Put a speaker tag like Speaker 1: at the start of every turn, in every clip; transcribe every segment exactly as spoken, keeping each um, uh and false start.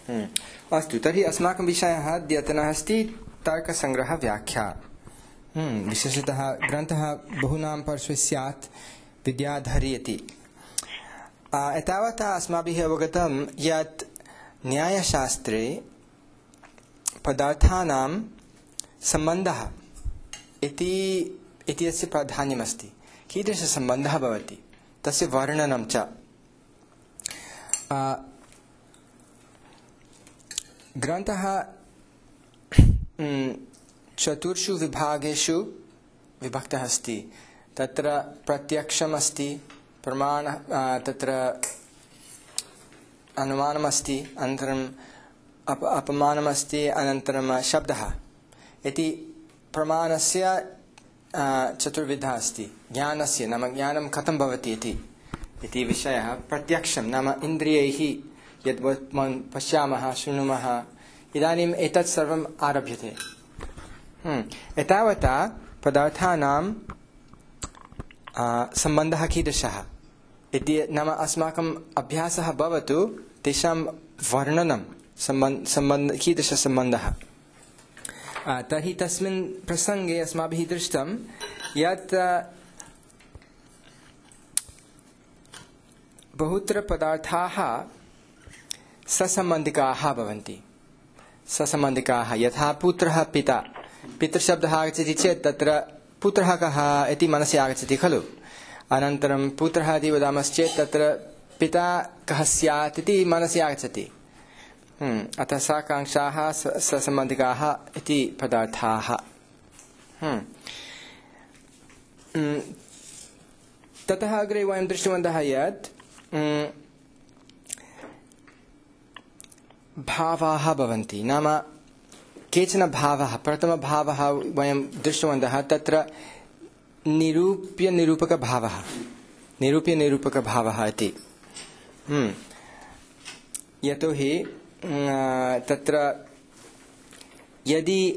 Speaker 1: अस्तु, तर्हि अस्माकं विषयः अद्यतनः अस्ति तर्कसङ्ग्रहव्याख्या। विशेषतः ग्रन्थः बहूनां पार्श्वे स्यात्, विद्याधरी इति। एतावता अस्माभिः अवगतं यत् न्यायशास्त्रे पदार्थानां सम्बन्धः इति इत्यस्य प्राधान्यमस्ति। कीदृशसम्बन्धः भवति, तस्य वर्णनं च। ग्रन्थः चतुर्षु विभागेषु विभक्तः अस्ति। तत्र प्रत्यक्षमस्ति, प्रमाण तत्र अनुमानमस्ति, अनन्तरम् अप अपमानमस्ति, अनन्तरं शब्दः इति प्रमाणस्य चतुर्विधः अस्ति। ज्ञानस्य नाम ज्ञानं कथं भवति इति इति विषयः। प्रत्यक्षं नाम इन्द्रियैः यद् पश्यामः शृणुमः, इदानीम् एतत् सर्वम् आरभ्यते। एतावता पदार्थानां सम्बन्धः कीदृशः इति नाम अस्माकम् अभ्यासः भवतु तेषां वर्णनं सम्बन्ध सम्बन्ध कीदृशसम्बन्धः। तर्हि तस्मिन् प्रसङ्गे अस्माभिः दृष्टं यत् बहुत्र पदार्थाः ससम्बन्धिकाः भवन्ति। ससम्बन्धिकाः यथा पुत्रः पिता। पितृशब्दः आगच्छति चेत् तत्र पुत्रः कः इति मनसि आगच्छति खलु। अनन्तरं पुत्रः इति वदामश्चेत् तत्र पिता कः स्यात् इति मनसि आगच्छति। अतः साकाङ्क्षाः ससम्बन्धिकाः इति पदार्थाः। ततः अग्रे वयं दृष्टवन्तः यत् भावाः भवन्ति। नाम केचन भावाः, प्रथमभावः वयं दृष्टवन्तः तत्र निरूप्यनिरूपकभावः, निरूप्यनिरूपकभावः इति। यतोहि तत्र यदि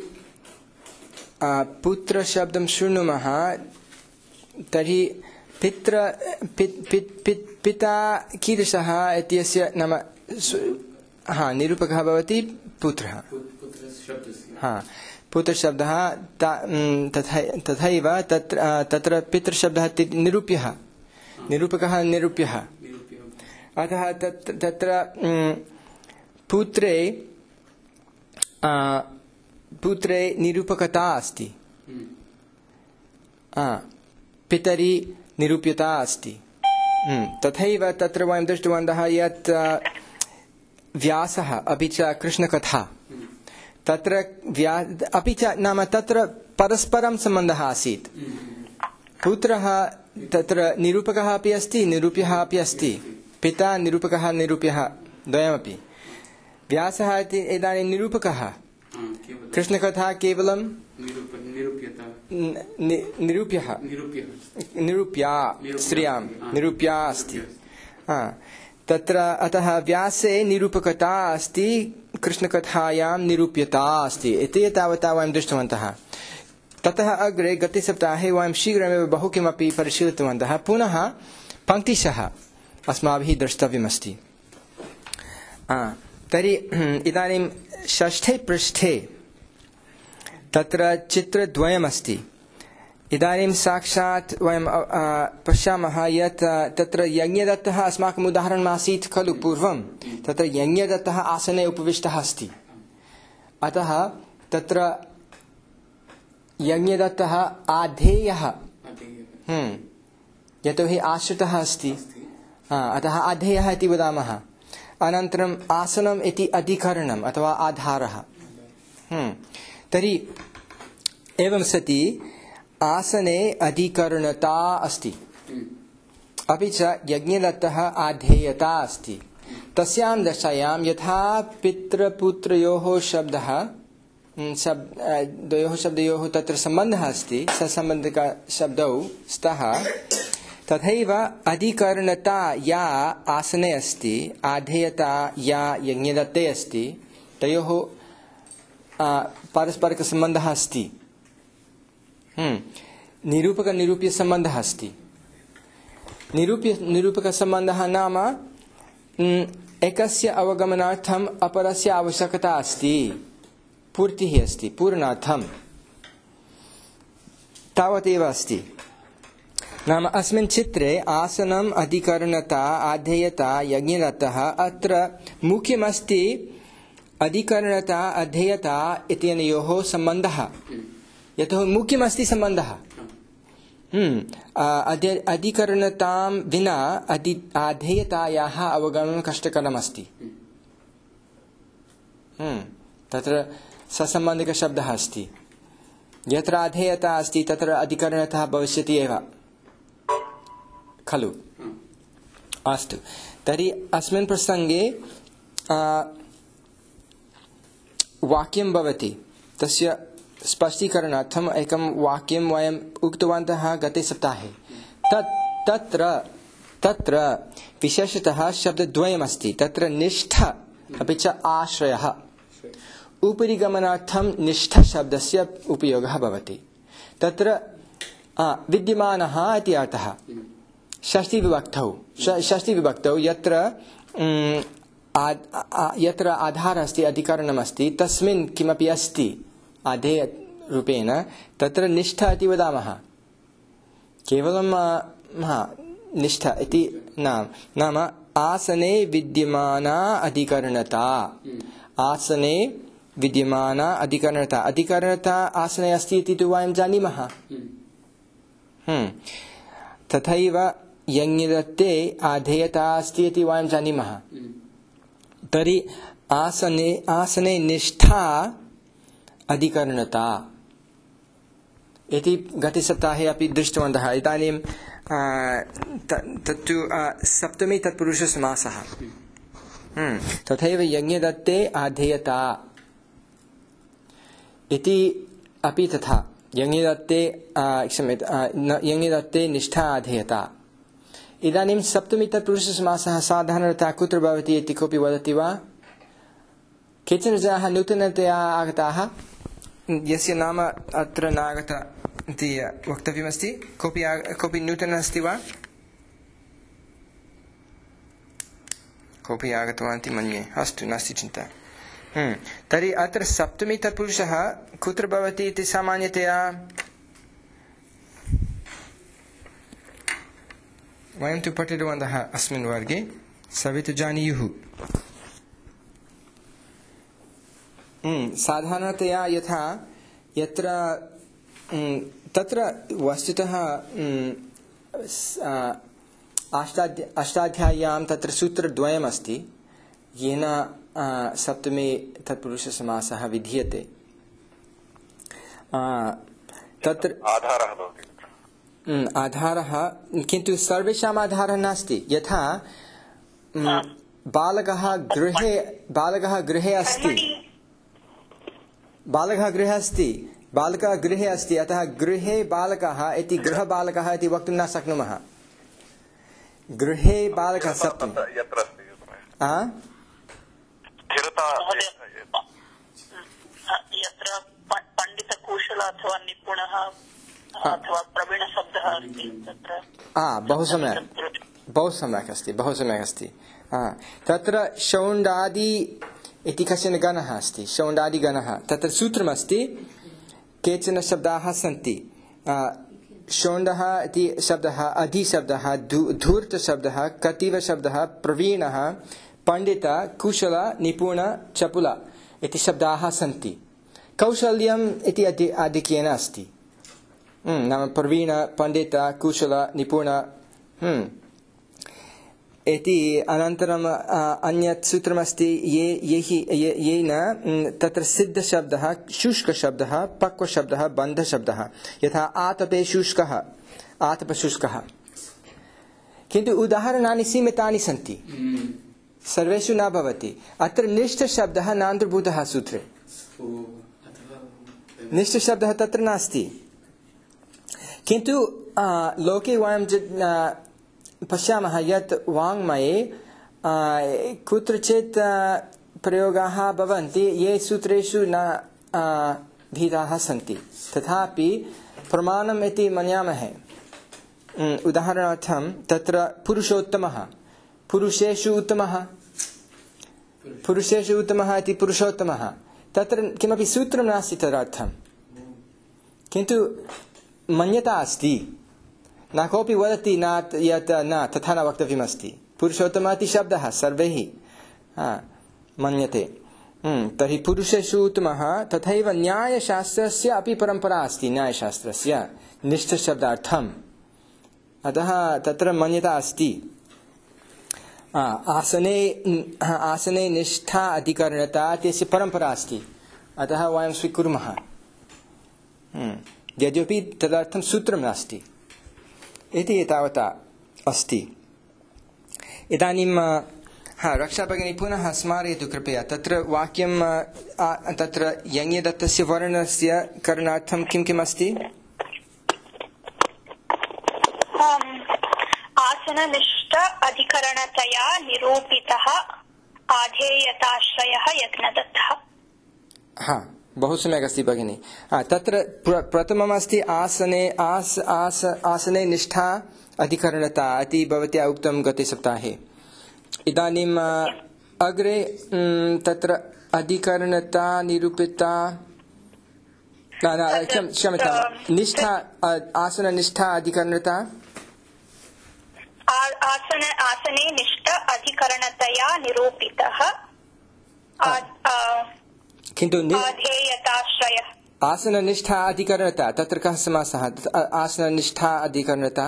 Speaker 1: पुत्रशब्दं शृणुमः तर्हि पित्र पित् पित् पित् पिता कीदृशः इत्यस्य नाम हा निरूपकः भवति पुत्रः। हा पुत्रशब्दः तथा तथैव तत्र तत्र पितृशब्दः निरूप्यः, निरूपकः निरूप्यः। अतः तत् तत्र पुत्रे पुत्रे निरूपकता अस्ति, पितरि निरूप्यता अस्ति। तथैव तत्र वयं दृष्टवन्तः यत् व्यासः अपि च कृष्णकथा तत्र व्या अपि च नाम तत्र परस्परं सम्बन्धः आसीत्। पुत्रः तत्र निरूपकः अपि अस्ति, निरूप्यः अपि अस्ति। पिता निरूपकः निरूप्यः द्वयमपि। व्यासः इति इदानीं निरूपकः, कृष्णकथा केवलं निरूप्यः, निरूप्या स्त्रियां निरूप्या अस्ति। तत्र अतः व्यासे निरूपकता अस्ति, कृष्णकथायां निरूप्यता अस्ति इति तावता वयं दृष्टवन्तः। ततः अग्रे गतसप्ताहे वयं शीघ्रमेव बहु किमपि परिशीलितवन्तः। पुनः पङ्क्तिशः अस्माभिः द्रष्टव्यमस्ति। तर्हि इदानीं षष्ठे पृष्ठे तत्र चित्रद्वयमस्ति। इदानीं साक्षात् वयं पश्यामः यत् तत्र यज्ञदत्तः अस्माकम् उदाहरणम् आसीत् खलु पूर्वं। तत्र यज्ञदत्तः आसने उपविष्टः अस्ति। अतः तत्र यज्ञदत्तः आधेयः, यतोहि आश्रितः अस्ति, अतः आधेयः इति वदामः। अनन्तरम् आसनम् इति अधिकरणम् अथवा आधारः। तर्हि एवं सति आसने अधिकरणता अस्ति, अपि च यज्ञदत्तः आधेयता अस्ति। तस्यां दशायां यथा पितृपुत्रयोः शब्दः शब्द द्वयोः शब्दयोः तत्र सम्बन्धः अस्ति, ससम्बन्धिकशब्दौ स्तः, तथैव अधिकरणता या आसने अस्ति, आधेयता या यज्ञदत्ते अस्ति, तयोः पारस्परिकसम्बन्धः अस्ति। निरूपकनिरूप्यसम्बन्धः अस्ति। निरूप्य निरूपकसम्बन्धः नाम एकस्य अवगमनार्थम् अपरस्य आवश्यकता अस्ति, पूर्तिः अस्ति, पूर्णार्थम् तावदेव अस्ति। नाम अस्मिन् चित्रे आसनम्, अधिकरणता, आधेयता, यज्ञरतः, अत्र मुख्यमस्ति अधिकरणता अधेयता इत्यनयोः सम्बन्धः। यतः मुख्यमस्ति सम्बन्धः। अधिकरणतां विना अधि आधेयतायाः अवगमनं कष्टकरमस्ति। तत्र ससम्बन्धिकशब्दः अस्ति। यत्र आधेयता अस्ति तत्र अधिकरणता भविष्यति एव खलु। अस्तु, तर्हि अस्मिन् प्रसङ्गे वाक्यं भवति। तस्य स्पष्टीकरणार्थम् एकं वाक्यं वयम् उक्तवन्तः गते सप्ताहे। तत् तत्र तत्र विशेषतः शब्दद्वयमस्ति। तत्र निष्ठा अपि च आश्रयः। उपरि गमनार्थं निष्ठशब्दस्य उपयोगः भवति। तत्र विद्यमानः इति अर्थः। षष्ठीविभक्तौ षष्ठीविभक्तौ यत्र यत्र आधारः अस्ति, अधिकरणमस्ति, तस्मिन् किमपि अस्ति आधेयरूपेण, तत्र निष्ठा इति वदामः। केवलं निष्ठा इति नाम नाम आसने विद्यमाना अधिकरणता। आसने विद्यमाना अधिकरणता। अधिकरणता आसने अस्ति इति तु वयं जानीमः। तथैव यज्ञदत्ते आधेयता अस्ति इति वयं जानीमः। तर्हि आसने आसने निष्ठा अधिकरणता इति गते सप्ताहे अपि दृष्टवन्तः। इदानीं तत्तु सप्तमी तत्पुरुषसमासः। तथैव यज्ञदत्ते आधेयता इति अपि तथा। यज्ञदत्ते क्षम्यतां यज्ञदत्ते निष्ठा आधेयता। इदानीं सप्तमी तत्पुरुषसमासः साधारणतया कुत्र भवति इति कोऽपि वदति वा? केचन जनाः नूतनतया आगताः, यस्य नाम अत्र नागत इति वक्तव्यमस्ति। कोऽपि कोऽपि नूतनः अस्ति वा? कोऽपि आगतवान् इति मन्ये। अस्तु, नास्ति चिन्ता। तर्हि अत्र सप्तमी तत्पुरुषः कुत्र भवति इति सामान्यतया वयं तु पठितवन्तः अस्मिन् वर्गे, सर्वे तु जानीयुः। साधारणतया यथा यत्र तत्र वस्तुतः अष्टाध्या अष्टाध्याय्यां तत्र सूत्रद्वयमस्ति, येन सप्तमे तत्पुरुषसमासः विधीयते। तत्र आधारः भवति। आधारः, किन्तु सर्वेषाम् आधारः नास्ति। यथा बालकः गृहे बालकः गृहे अस्ति बालकः गृहे अस्ति बालकः गृहे अस्ति अतः गृहे बालकः इति गृहबालकः इति वक्तुं न शक्नुमः। गृहे बालकः सप्तमी
Speaker 2: यत्र पण्डितकुशल अथवा निपुणः अथवा प्रवीण शब्दः अस्ति तत्र
Speaker 1: बहु सम्यक् बहु सम्यक् अस्ति बहु सम्यक् अस्ति तत्र शौण्डादि इति कश्चन गणः अस्ति। शौण्डादिगणः तत्र सूत्रमस्ति। केचन शब्दाः सन्ति। शौण्डः इति शब्दः, अधिशब्दः, धूर्तशब्दः, कतिवशब्दः, प्रवीणः, पण्डित, कुशल, निपुण, चपुल इति शब्दाः सन्ति। कौशल्यम् इति आधिक्येन अस्ति। नाम प्रवीण, पण्डित, कुशल, निपुण इति। अनन्तरम् अन्यत् सूत्रमस्ति ये ये येन तत्र सिद्धशब्दः, शुष्कशब्दः, पक्वशब्दः, बन्धशब्दः। यथा आतपे शुष्कः, आतपशुष्कः। किन्तु उदाहरणानि सीमितानि सन्ति, सर्वेषु न भवति। अत्र निष्ठशब्दः नान्तर्भूतः सूत्रे। निष्ठशब्दः तत्र नास्ति। किन्तु लोके वयं पश्यामः यत् वाङ्मये कुत्रचित् प्रयोगाः भवन्ति ये सूत्रेषु न भीताः सन्ति, तथापि प्रमाणम् इति मन्यामहे। उदाहरणार्थं तत्र पुरुषोत्तमः, पुरुषेषु उत्तमः पुरुषेषु उत्तमः इति पुरुषोत्तमः तत्र किमपि सूत्रं नास्ति तदर्थं किन्तु मन्यता अस्ति न कोऽपि वदति न यत् न तथा न वक्तव्यमस्ति पुरुषोत्तमः इति शब्दः सर्वैः मन्यते तर्हि पुरुषेषु उत्तमः तथैव न्यायशास्त्रस्य अपि परम्परा अस्ति न्यायशास्त्रस्य निष्ठशब्दार्थम् अतः तत्र मन्यता अस्ति आसने आसने निष्ठा अधिकरणता तस्य परम्परा अस्ति अतः वयं स्वीकुर्मः यद्यपि तदर्थं सूत्रं नास्ति इति एतावता अस्ति इदानीं हा रक्षा भगिनी पुनः स्मारयतु कृपया तत्र वाक्यं तत्र यज्ञदत्तस्य वर्णस्य करणार्थं किं किम् अस्ति
Speaker 2: आसननिष्ठ अधिकरणतया निरूपितः आधेयताश्रयः यज्ञदत्तः
Speaker 1: हा बहु सम्यक् अस्ति भगिनी तत्र प्रथमम् अस्ति आसने आस आस आसने निष्ठा अधिकरणता इति भवत्या उक्तं गते सप्ताहे इदानीम् अग्रे तत्र अधिकरणता निरूपिता क्षम्यतां निष्ठा आसननिष्ठा अधिकरणता
Speaker 2: आसन आसने निष्ठ अधिकरणतया निरूपितः
Speaker 1: किन्तु
Speaker 2: आधेयताश्रयः
Speaker 1: आसननिष्ठा अधिकरणता तत्र कः समासः आसननिष्ठा अधिकरणता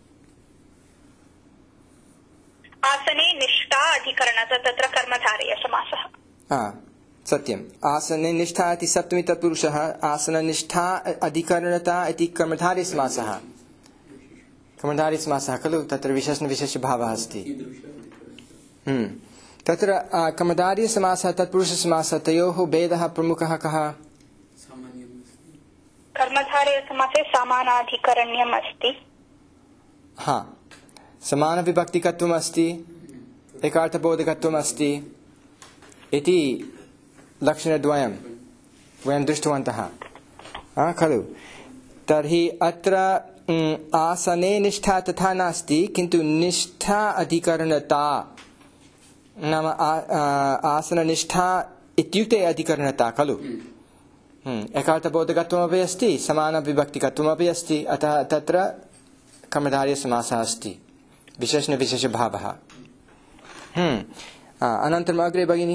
Speaker 2: आसने निष्ठा अधिकरणता तत्र कर्मधारय समासः
Speaker 1: हा सत्यम् आसने निष्ठा इति सप्तमी तत्पुरुषः आसननिष्ठा अधिकरणता इति कर्मधारय समासः कर्मधारय समासः खलु तत्र विशेषणविशेषभावः अस्ति तत्र कर्मधारय समासः तत्पुरुषसमासः तयोः भेदः प्रमुखः कः
Speaker 2: कर्मधारय समासे समानाधिकरण्यम् अस्ति
Speaker 1: हा समानविभक्तिकत्वम् अस्ति एकार्थबोधकत्वम् अस्ति इति लक्षणद्वयं वयं दृष्टवन्तः खलु तर्हि अत्र आसने निष्ठा तथा नास्ति किन्तु निष्ठा अधिकरणता नाम आसननिष्ठा इत्युक्ते अधिकरणता खलु एकार्थबोधकत्वमपि अस्ति समानविभक्तिकत्वमपि अस्ति अतः तत्र कर्मधारयसमासः अस्ति विशेषणविशेषभावः अनन्तरम् अग्रे भगिनी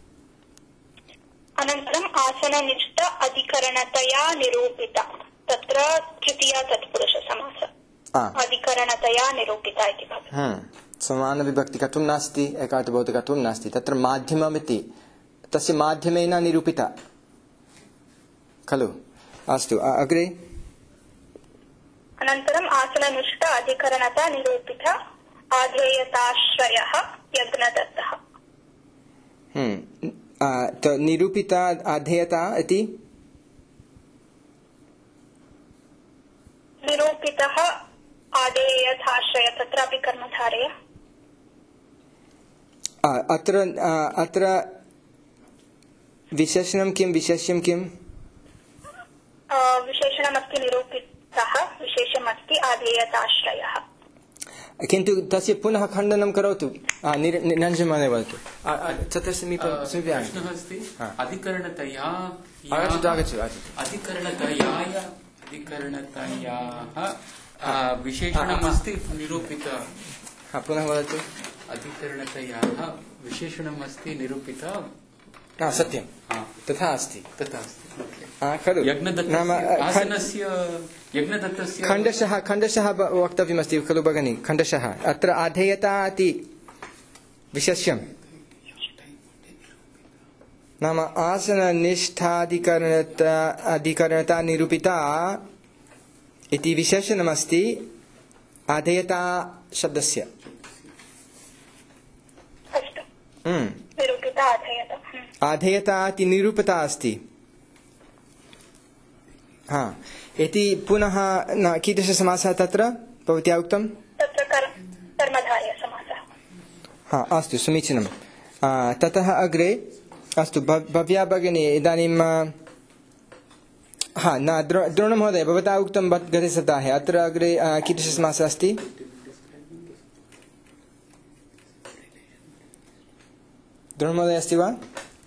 Speaker 2: अनन्तरम् आसननिष्ठ अधिकरणतया निरूपिता तत्र तृतीया तत्पुरुषसमासः अधिकरणतया निरूपिता इति भवति
Speaker 1: समानविभक्तिकत्वं नास्ति एकार्थबोधकत्वं नास्ति तत्र माध्यममिति तस्य माध्यमेन निरूपिता खलु अस्तु अग्रे
Speaker 2: अनन्तरम् आसननिष्ठ अधिकरणता निरूपित आधेयताश्रयः यज्ञदत्तः
Speaker 1: हम्म निरूपिता आधेयता इति
Speaker 2: निरूपितः आधेयताश्रय तत्रापि कर्मधारय
Speaker 1: अत्र अत्र विशेषणं किं विशेष्यं किं
Speaker 2: विशेषणमस्ति निरूपितः विशेषमस्ति आधेयताश्रयः
Speaker 1: किन्तु तस्य पुनः खण्डनं करोतु निरञ्जनमहोदय वदतु तत्र समीपे समीपे
Speaker 3: प्रश्नः अस्ति अधिकरणतया
Speaker 1: आगच्छतु आगच्छतु
Speaker 3: अधिकरणतयाय अधिकरणतयाः विशेषणमस्ति निरूपित
Speaker 1: पुनः वदतु
Speaker 3: अधिकरणतयाः विशेषणमस्ति निरूपित
Speaker 1: सत्यं तथा अस्ति
Speaker 3: तथा अस्ति
Speaker 1: खलु
Speaker 3: आसनस्य यज्ञदत्तस्य
Speaker 1: खण्डशः खण्डशः वक्तव्यमस्ति खलु भगिनी खण्डशः अत्र आधेयता इति विशेष्यं नाम आसननिष्ठाधिकरणता अधिकरणता निरूपिता इति विशेषणमस्ति आधेयता शब्दस्य आधेयता इति निरूपिता अस्ति हा इति पुनः न कीदृशसमासः तत्र भवत्या उक्तं
Speaker 2: तत्र कर्मधारयसमासः
Speaker 1: हा अस्तु समीचीनं ततः अग्रे अस्तु भव्या भगिनी इदानीं हा न द्रोणमहोदय भवता उक्तं गते सप्ताहे अत्र अग्रे कीदृशसमासः अस्ति द्रोणमहोदय अस्ति वा?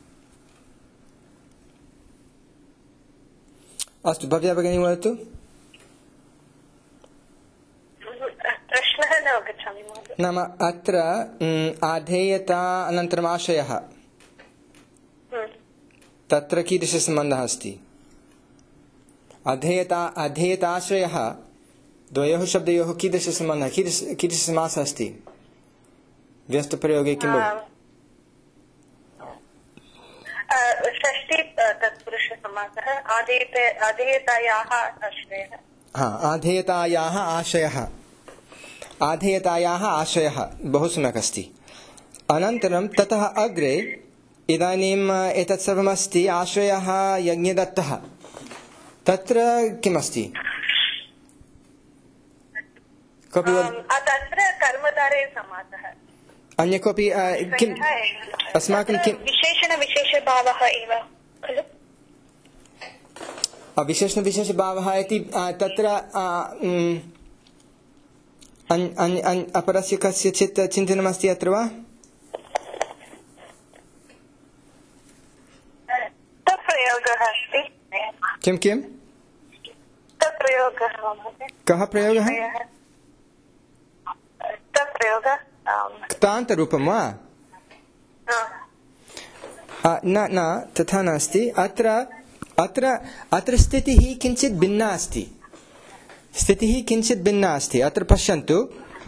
Speaker 1: अस्तु, भव्या भगिनी वदतु।
Speaker 2: प्रश्नः न अवगच्छामि महोदय।
Speaker 1: नाम अत्र आधेयता अनन्तरम् आशयः, तत्र कीदृशसम्बन्धः अस्ति? अधेयता अधेयताश्रयः द्वयोः शब्दयोः कीदृशसम्बन्धः, कीदृश कीदृशसमासः अस्ति व्यस्तप्रयोगे? किं
Speaker 2: षष्ठी तत्पुरुषसमासः, आधेयतायाः आश्रयः।
Speaker 1: हा, आधेयतायाः आशयः, आधेयतायाः आशयः बहु सम्यक् अस्ति। अनन्तरं ततः अग्रे इदानीम् एतत् सर्वमस्ति आश्रयः यज्ञदत्तः, तत्र किमस्ति? कोऽपि
Speaker 2: तत्र कर्मधारय समासः।
Speaker 1: अन्य कोऽपि किम् अस्माकं किं
Speaker 2: विशेषणविशेषभावः एव खलु?
Speaker 1: विशेषणविशेषभावः इति तत्र अपरस्य कस्यचित् चिन्तनमस्ति अत्र वा?
Speaker 2: प्रयोगः अस्ति।
Speaker 1: किं किं
Speaker 2: प्रयोगः?
Speaker 1: कः प्रयोगः?
Speaker 2: प्रयोगः
Speaker 1: क्तान्तरूपं वा? न न, तथा नास्ति। अत्र अत्र अत्र स्थितिः किञ्चित् भिन्ना अस्ति, स्थितिः किञ्चित् भिन्ना अस्ति। अत्र पश्यन्तु,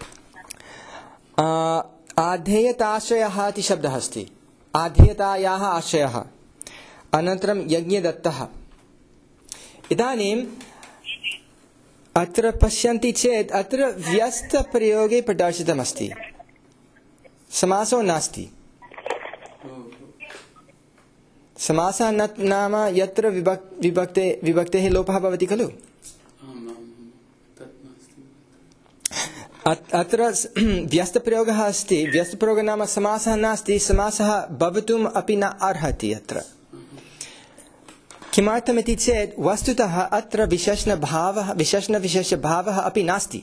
Speaker 1: आधेयताश्रयः इति शब्दः अस्ति, आधेयतायाः आश्रयः, अनन्तरं यज्ञदत्तः। इदानीम् अत्र पश्यन्ति चेत् अत्र व्यस्तप्रयोगे प्रदर्शितमस्ति, समासो नास्ति। समासः न नाम यत्र विभक् विभक्ते विभक्तेः लोपः भवति खलु, अत्र व्यस्तप्रयोगः अस्ति। व्यस्तप्रयोगः नाम समासः नास्ति, समासः भवितुम् अपि न अर्हति अत्र। किमर्थमिति चेत् वस्तुतः अत्र विशेषणभावः विशेषणविशेषभावः अपि नास्ति।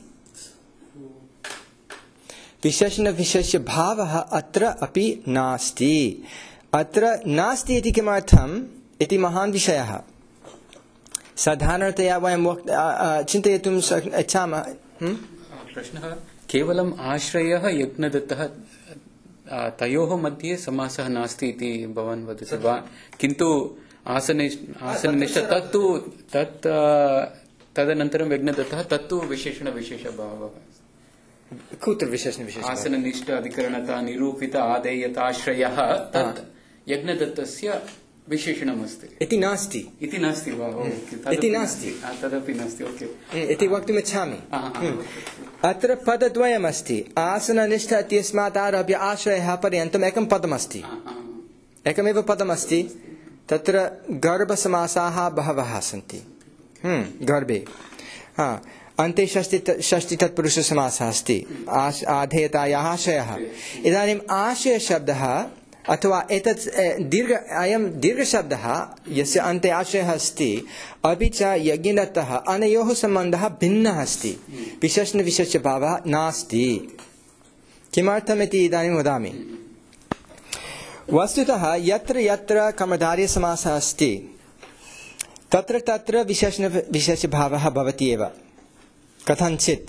Speaker 1: विशेषणविशेषभावः अत्र अपि नास्ति। अत्र नास्ति इति किमर्थम् इति महान् विषयः। साधारणतया वयं चिन्तयितुं इच्छामः।
Speaker 3: प्रश्नः केवलम् आश्रयः यज्ञदत्तः, तयोः मध्ये समासः नास्ति इति भवान् वदति वा? किन्तु आसननिष्ठ तत्तु तत् तदनन्तरं यज्ञदत्तः तत्तु विशेषणविशेषभावः।
Speaker 1: कुत्र विशेषणविशेष?
Speaker 3: आसननिष्ठ अधिकरणता निरूपित आदेयताश्रयः तत् यज्ञदत्तस्य विशेषणमस्ति
Speaker 1: इति नास्ति।
Speaker 3: इति नास्ति वा?
Speaker 1: इति नास्ति,
Speaker 3: तदपि नास्ति। ओके,
Speaker 1: इति वक्तुमिच्छामि। अत्र पदद्वयमस्ति, आसननिष्ठ इत्यस्मात् आरभ्य आश्रयः पर्यन्तम् एकं पदमस्ति, एकमेव पदमस्ति। तत्र गर्भसमासाः बहवः सन्ति। गर्भे हा अन्ते षष्टि षष्टि तत्पुरुषसमासः अस्ति, आधेयतायाः आशयः। इदानीम् आशयशब्दः अथवा एतत् दीर्घ अयं दीर्घशब्दः यस्य अन्ते आशयः अस्ति, अपि च यज्ञदत्तः, अनयोः सम्बन्धः भिन्नः अस्ति, विशेषणविशेषभावः नास्ति। किमर्थमिति इदानीं वदामि। वस्तुतः यत्र यत्र कर्मधारयसमासः अस्ति तत्र तत्र विशेषणविशेषभावः भवति एव। कथञ्चित्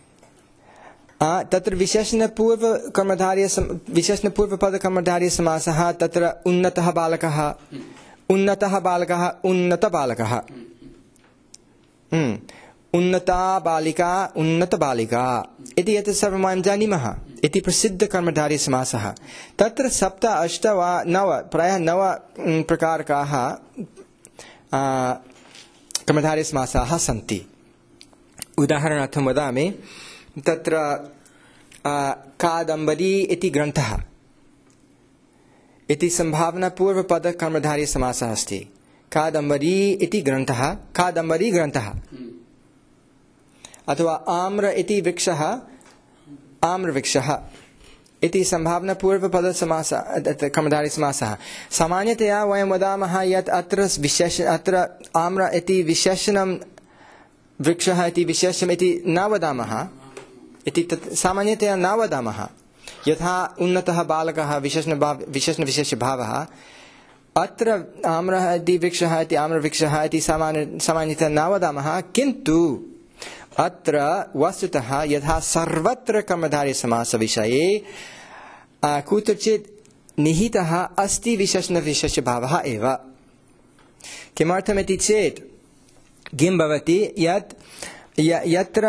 Speaker 1: तत्र विशेषणपूर्वकर्मधारय विशेषणपूर्वपदकर्मधारयसमासः, तत्र उन्नतः बालकः, उन्नतः बालकः, उन्नतबालकः, उन्नता बालिका, उन्नतबालिका इति एतत् सर्वं वयं जानीमः इति प्रसिद्धकर्मधारयसमासः। तत्र सप्त अष्ट वा नव, प्रायः नव प्रकारकाः कर्मधारयसमासाः सन्ति। उदाहरणार्थं वदामि, तत्र कादम्बरी इति ग्रन्थः इति सम्भावनापूर्वपदकर्मधारयसमासः अस्ति। कादम्बरी इति ग्रन्थः, कादम्बरी ग्रन्थः, अथवा आम्र इति वृक्षः, आम्रवृक्षः इति सम्भावनापूर्वपदसमासः कर्मधारयसमासः। सामान्यतया वयं वदामः यत् अत्र विशेष अत्र आम्र इति विशेषणं, वृक्षः इति विशेषम् इति न वदामः इति तत् सामान्यतया न वदामः। यथा उन्नतः बालकः विशेषण विशेषभावः, अत्र आम्रः इति वृक्षः इति आम्रवृक्षः इति सामान्य सामान्यतः न वदामः, किन्तु अत्र वस्तुतः यथा सर्वत्र कर्मधारयसमासविषये कुत्रचित् निहितः अस्ति विशेषणविशेषभावः एव। किमर्थमिति चेत् किं भवति यत् यत्र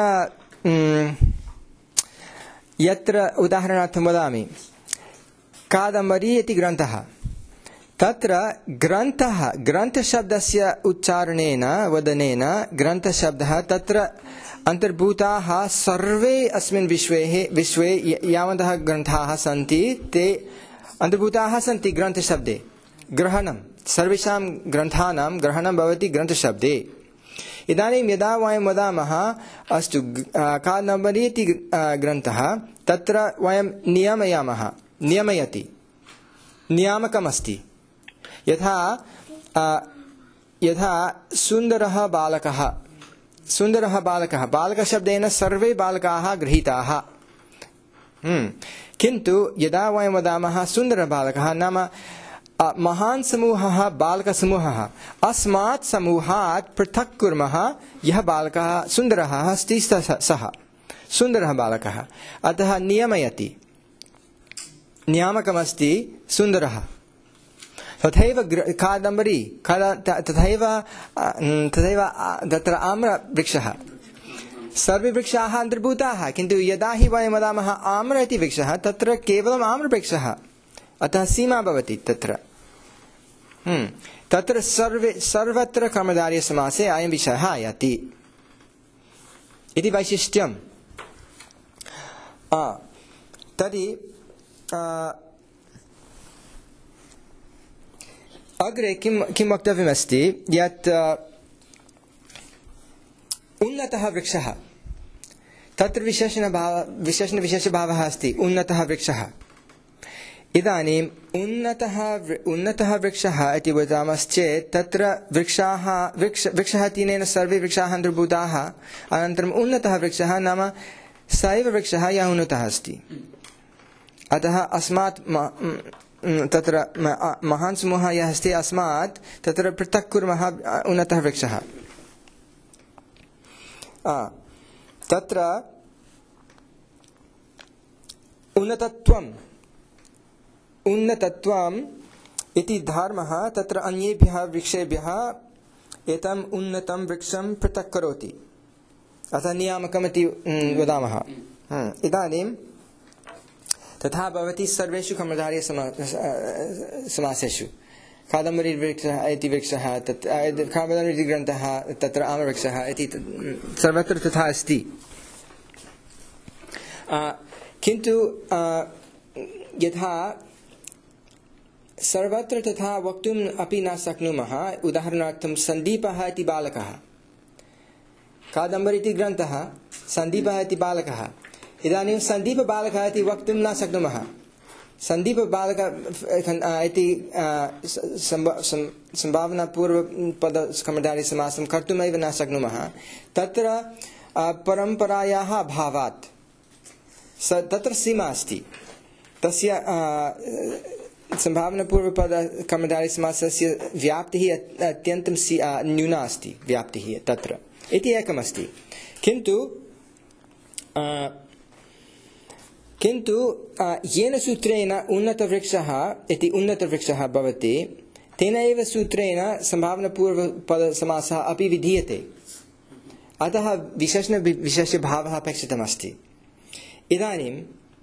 Speaker 1: यत्र उदाहरणार्थं वदामि, कादम्बरी इति ग्रन्थः, तत्र ग्रन्थः ग्रन्थशब्दस्य उच्चारणेन वदनेन ग्रन्थशब्दः तत्र अन्तर्भूताः सर्वे अस्मिन् विश्वे विश्वे यावन्तः ग्रन्थाः सन्ति ते अन्तर्भूताः सन्ति ग्रन्थशब्दे। ग्रहणं सर्वेषां ग्रन्थानां ग्रहणं भवति ग्रन्थशब्दे। इदानीं यदा वयं वदामः अस्तु कादम्बरी इति ग्रन्थः, तत्र वयं नियमयामः, नियमयति, नियामकमस्ति। यथा यथा सुन्दरः बालकः, सुन्दरः बालकः, बालकशब्देन सर्वे बालकाः गृहीताः। किन्तु यदा वयं वदामः सुन्दरः बालकः, नाम महान् समूहः बालकसमूहः, अस्मात् समूहात् पृथक् कुर्मः यः बालकः सुन्दरः अस्ति सः सुन्दरः बालकः, अतः नियमयति, नियामकमस्ति सुन्दरः। तथैव कादम्बरी तथैव तथैव तत्र आम्रवृक्षः, सर्वे वृक्षाः अन्तर्भूताः, किन्तु यदा हि वयं वदामः आम्र इति वृक्षः, तत्र केवलम् आम्रवृक्षः, अतः सीमा भवति तत्र। हम्म तत्र सर्वे सर्वत्र कर्मधारयसमासे अयं विषयः आयाति इति वैशिष्ट्यम्। तर्हि अग्रे किं किं वक्तव्यमस्ति यत् उन्नतः वृक्षः, तत्र विशेषणभाव विशेषणविशेषभावः अस्ति, उन्नतः वृक्षः। इदानीम् उन्नतः उन्नतः वृक्षः इति वदामश्चेत् तत्र वृक्षाः वृक्ष वृक्षः इत्यनेन सर्वे वृक्षाः अन्तर्भूताः, अनन्तरम् उन्नतः वृक्षः नाम स एव वृक्षः यः उन्नतः अस्ति। अतः अस्मात् तत्र महान् समूहः यः अस्ति, अस्मात् तत्र पृथक् कुर्मः उन्नतः वृक्षः। तत्र उन्नतत्वम् उन्नतत्वम् इति धर्मः तत्र अन्येभ्यः वृक्षेभ्यः एतम् उन्नतं वृक्षं पृथक् करोति, अतः नियामकमिति वदामः। इदानीं तथा भवति सर्वेषु कर्मधारयसमासेषु। कादम्बरी वृक्षः इति वृक्षः, तत् कादम्बरी इति ग्रन्थः, तत्र आम्रवृक्षः इति सर्वत्र तथा अस्ति। किन्तु यथा सर्वत्र तथा वक्तुम् अपि न शक्नुमः। उदाहरणार्थं सन्दीपः इति बालकः, कादम्बरी इति ग्रन्थः, सन्दीपः इति बालकः। इदानीं सन्दीपबालकः इति वक्तुं न शक्नुमः। सन्दीपबालक इति सम्भावनापूर्वपदकर्मधारयसमासं कर्तुमेव न शक्नुमः। तत्र परम्परायाः अभावात् तत्र सीमा अस्ति। तस्य सम्भावनापूर्वपदकर्मधारयसमासस्य व्याप्तिः अत्यन्तं न्यूना अस्ति, व्याप्तिः तत्र इति एकमस्ति। किन्तु किन्तु येन सूत्रेण उन्नतवृक्षः इति उन्नतवृक्षः भवति, तेन एव सूत्रेण सम्भावनापूर्वपदसमासः अपि विधीयते। अतः विशेषण विशेषभावः अपेक्षितमस्ति। इदानीम्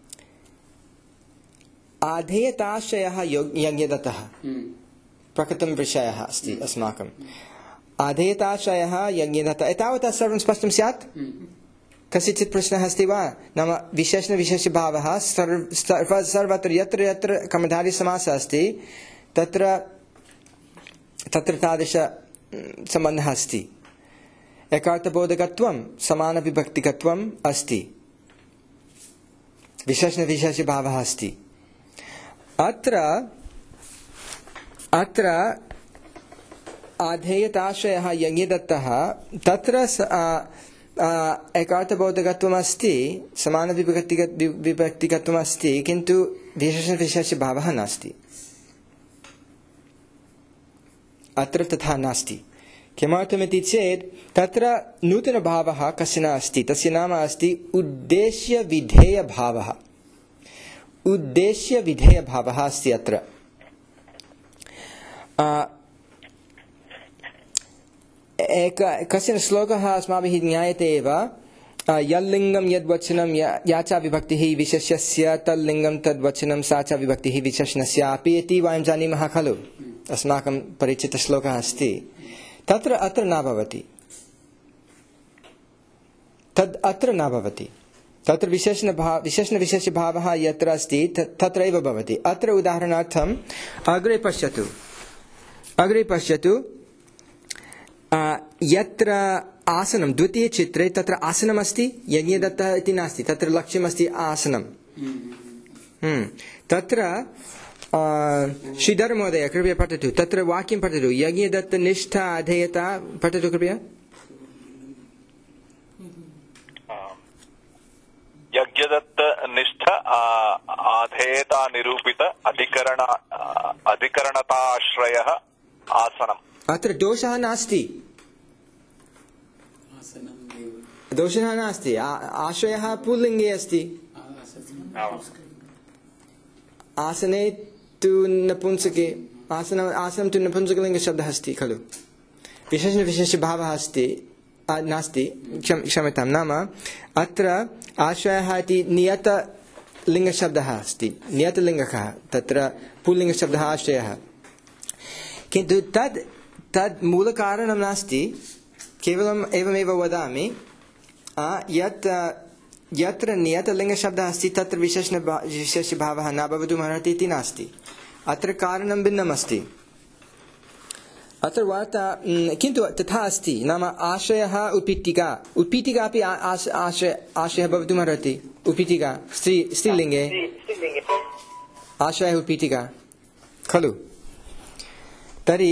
Speaker 1: आधेयताश्रयः यज्ञदत्तः प्रकृतं विषयः अस्ति अस्माकम्। आधेयताश्रयः यज्ञदत्तः, एतावता सर्वं स्पष्टं स्यात्? कस्यचित् प्रश्नः अस्ति वा? नाम विशेषणविशेषभावः सर्व सर्वत्र यत्र यत्र कर्मधारयसमासः अस्ति तत्र तत्र तादृश सम्बन्धः अस्ति। एकार्थबोधकत्वं समानविभक्तिकत्वम् अस्ति, विशेषणविशेषभावः अस्ति। अत्र अत्र आधेयताश्रयः यज्ञदत्तः, तत्र एकार्थबोधकत्वम् अस्ति, समानविभक्तिकत्वम् अस्ति, किन्तु विशेषविशेषभावः नास्ति। अत्र तथा नास्ति। किमर्थमिति चेत् तत्र नूतनभावः कश्चन अस्ति, तस्य नाम अस्ति उद्देश्यविधेयभावः। उद्देश्यविधेयभावः अस्ति अत्र। एक कश्चन श्लोकः अस्माभिः ज्ञायते एव, यल्लिङ्गं यद्वचनं या च विभक्तिः विशेष्यस्य तल्लिङ्गं तद्वचनं सा च विभक्तिः विशेषणस्यापि इति वयं जानीमः खलु, अस्माकं परिचितश्लोकः अस्ति। तत्र अत्र न भवति, तद् अत्र न भवति। तत्र विशेषणभाव विशेषणविशेषभावः यत्र अस्ति तत्रैव भवति। अत्र उदाहरणार्थम् अग्रे पश्यतु, अग्रे पश्यतु यत्र आसनं, द्वितीयचित्रे तत्र आसनमस्ति, यज्ञदत्तः इति नास्ति, तत्र लक्ष्यमस्ति आसनं। तत्र श्रीधर महोदय कृपया पठतु, तत्र वाक्यं पठतु, यज्ञदत्तनिष्ठा अधेयता, पठतु कृपया।
Speaker 4: यज्ञदत्तनिष्ठ आधेयता निरूपित अधिकरण अधिकरणताश्रयः आसनम्।
Speaker 1: अत्र दोषः नास्ति, दोषः नास्ति। आश्रयः पुल्लिङ्गे अस्ति, आसने तु नपुंसके, आसन आसनं तु नपुंसकलिङ्गशब्दः अस्ति खलु, विशेषविशेषभावः अस्ति नास्ति, क्षम्यतां। नाम अत्र आश्रयः इति नियतलिङ्गशब्दः अस्ति, नियतलिङ्गकः, तत्र पुल्लिङ्गशब्दः आश्रयः, किन्तु तद् तद् मूलकारणं नास्ति। केवलम् एवमेव वदामि यत् यत्र नियतलिङ्गशब्दः अस्ति तत्र विशेषण विशेषभावः न भवितुमर्हति इति नास्ति। अत्र कारणं भिन्नमस्ति। अत्र वार्ता किन्तु तथा अस्ति, नाम आश्रयः उत्पीठिका, उत्पीठिका अपि आश्रय आश्रयः भवितुमर्हति। उत्पीठिका स्त्री स्त्रीलिङ्गे आश्रयः उत्पीठिका खलु। तर्हि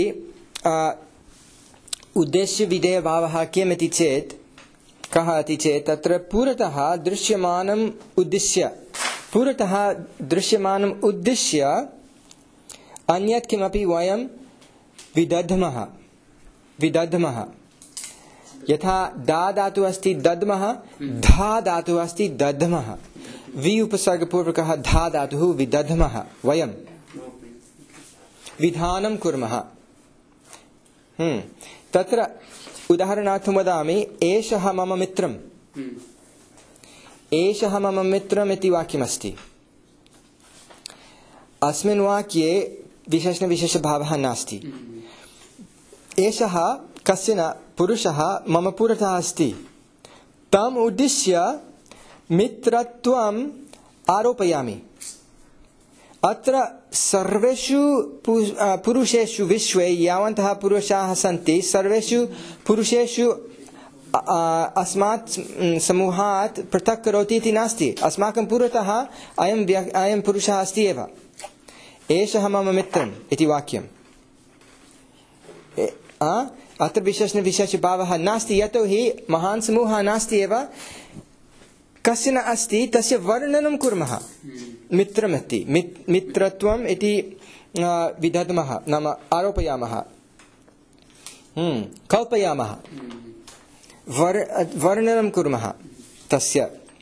Speaker 1: उद्देश्यविधेयभावः किमिति चेत् कः इति चेत् तत्र पुरतः दृश्यमानम् उद्दिश्य पुरतः दृश्यमानम् उद्दिश्य अन्यत् किमपि वयं विदध्मः विदध्मः यथा दा धातुः अस्ति दद्मः, धा धातुः अस्ति दध्मः, वि उपसर्गपूर्वकः धा धातुः विदध्मः, वयं विधानं कुर्मः। हम्म तत्र उदाहरणार्थं वदामि, एषः मम मित्रम्, एषः मम मित्रम् इति वाक्यमस्ति। अस्मिन् वाक्ये विशेषणविशेषभावः नास्ति। एषः कश्चन पुरुषः मम पुरतः अस्ति, तम् उद्दिश्य मित्रत्वम् आरोपयामि। अत्र सर्वेषु पुरुषेषु विश्वे यावन्तः पुरुषाः सन्ति, सर्वेषु पुरुषेषु अस्मात् समूहात् पृथक् करोति इति नास्ति। अस्माकं पुरतः अयं अयं पुरुषः अस्ति एव। एषः मम मित्रम् इति वाक्यम्। अत्र विशेषणविशेषभावः नास्ति, यतोहि महान् समूहः नास्ति एव, कश्चन अस्ति, तस्य वर्णनं कुर्मः। मित्रमिति मित्रत्वम् इति विदध्मः, नाम आरोपयामः, कल्पयामः, वर्णनं कुर्मः तस्य।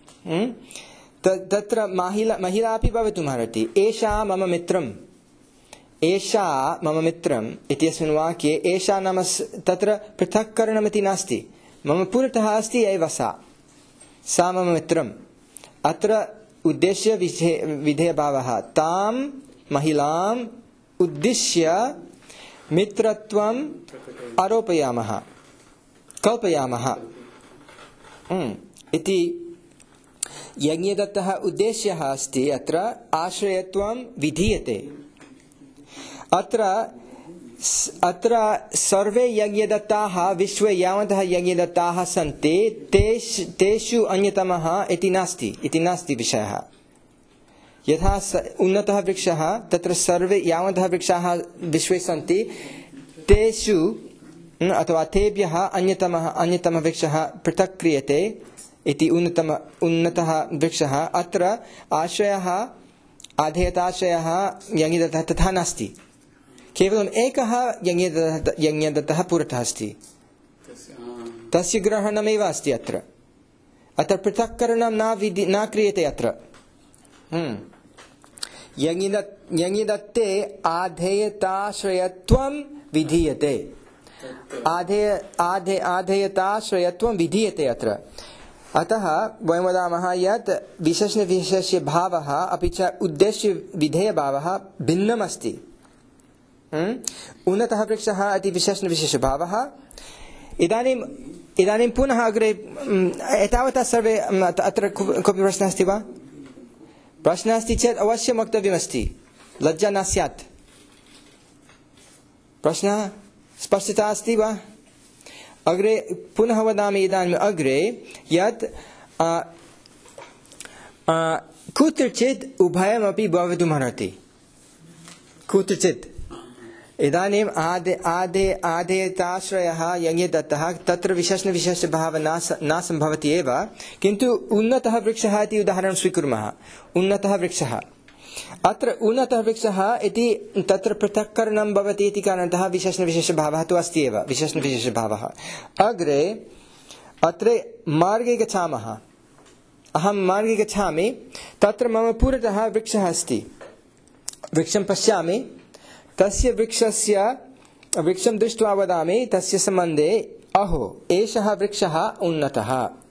Speaker 1: तत्र महिला महिला अपि भवितुमर्हति। एषा मम मित्रम्, एषा मम मित्रम् इत्यस्मिन् वाक्ये एषा नाम तत्र पृथक्करणमिति नास्ति, मम पुरतः अस्ति एव सा सा मम मित्रम्। अत्र उद्देश्य विधेयभावः, तां महिलाम् उद्दिश्य मित्रत्वम् आरोपयामः, कल्पयामः इति। यज्ञदत्तः उद्देश्यः अस्ति, अत्र आश्रयत्वं विधीयते। अत्र अत्र सर्वे यज्ञदत्ताः विश्वे यावन्तः यज्ञदत्ताः सन्ति, तेषु तेषु अन्यतमः इति नास्ति इति नास्ति विषयः। यथा उन्नतः वृक्षः, तत्र सर्वे यावन्तः वृक्षाः विश्वे सन्ति, तेषु अथवा तेभ्यः अन्यतमः अन्यतमः वृक्षः पृथक् क्रियते इति उन्नतम उन्नतः वृक्षः, अत्र आश्रयः आधेयताश्रयः यज्ञदत्तः तथा नास्ति। केवलम् एकः यज्ञदत्तः यज्ञदत्तः पुरतः अस्ति, तस्य ग्रहणमेव अस्ति अत्र। अत्र पृथक्करणं न विधि न क्रियते अत्र। यज्ञदत्ते आधेयताश्रयत्वं विधीयते, आधेय आधे आधेयताश्रयत्वं विधीयते अत्र। अतः वयं वदामः यत् विशेषणविशेष्यभावः अपि च उद्देश्यविधेयभावः भिन्नम् अस्ति। उन्नतः वृक्षः इति विशेषणविशेषभावः। इदानीम् इदानीं पुनः अग्रे एतावता सर्वे। अत्र कोऽपि प्रश्नः अस्ति वा? प्रश्नः अस्ति चेत् अवश्यं वक्तव्यमस्ति, लज्जा न स्यात्। प्रश्नः स्पष्टता अस्ति वा? अग्रे पुनः वदामि इदानीम् अग्रे यत् कुत्रचित् उभयमपि भवितुमर्हति। कुत्रचित् इदानीम् आदे आदे आदेयताश्रयः यज्ञदत्तः तत्र विशेषणविशेषभावः न न सम्भवति एव, किन्तु उन्नतः वृक्षः इति उदाहरणं स्वीकुर्मः। उन्नतः वृक्षः, अत्र उन्नतः वृक्षः इति तत्र पृथक्करणं भवति इति कारणतः विशेषणविशेषभावः तु अस्ति एव, विशेषणविशेषभावः। अग्रे अत्र मार्गे गच्छामः, अहं मार्गे गच्छामि, तत्र मम पुरतः वृक्षः अस्ति, वृक्षं पश्यामि, तस्य वृक्षस्य वृक्षं दृष्ट्वा वदामि तस्य सम्बन्धे अहो एषः वृक्षः उन्नतः,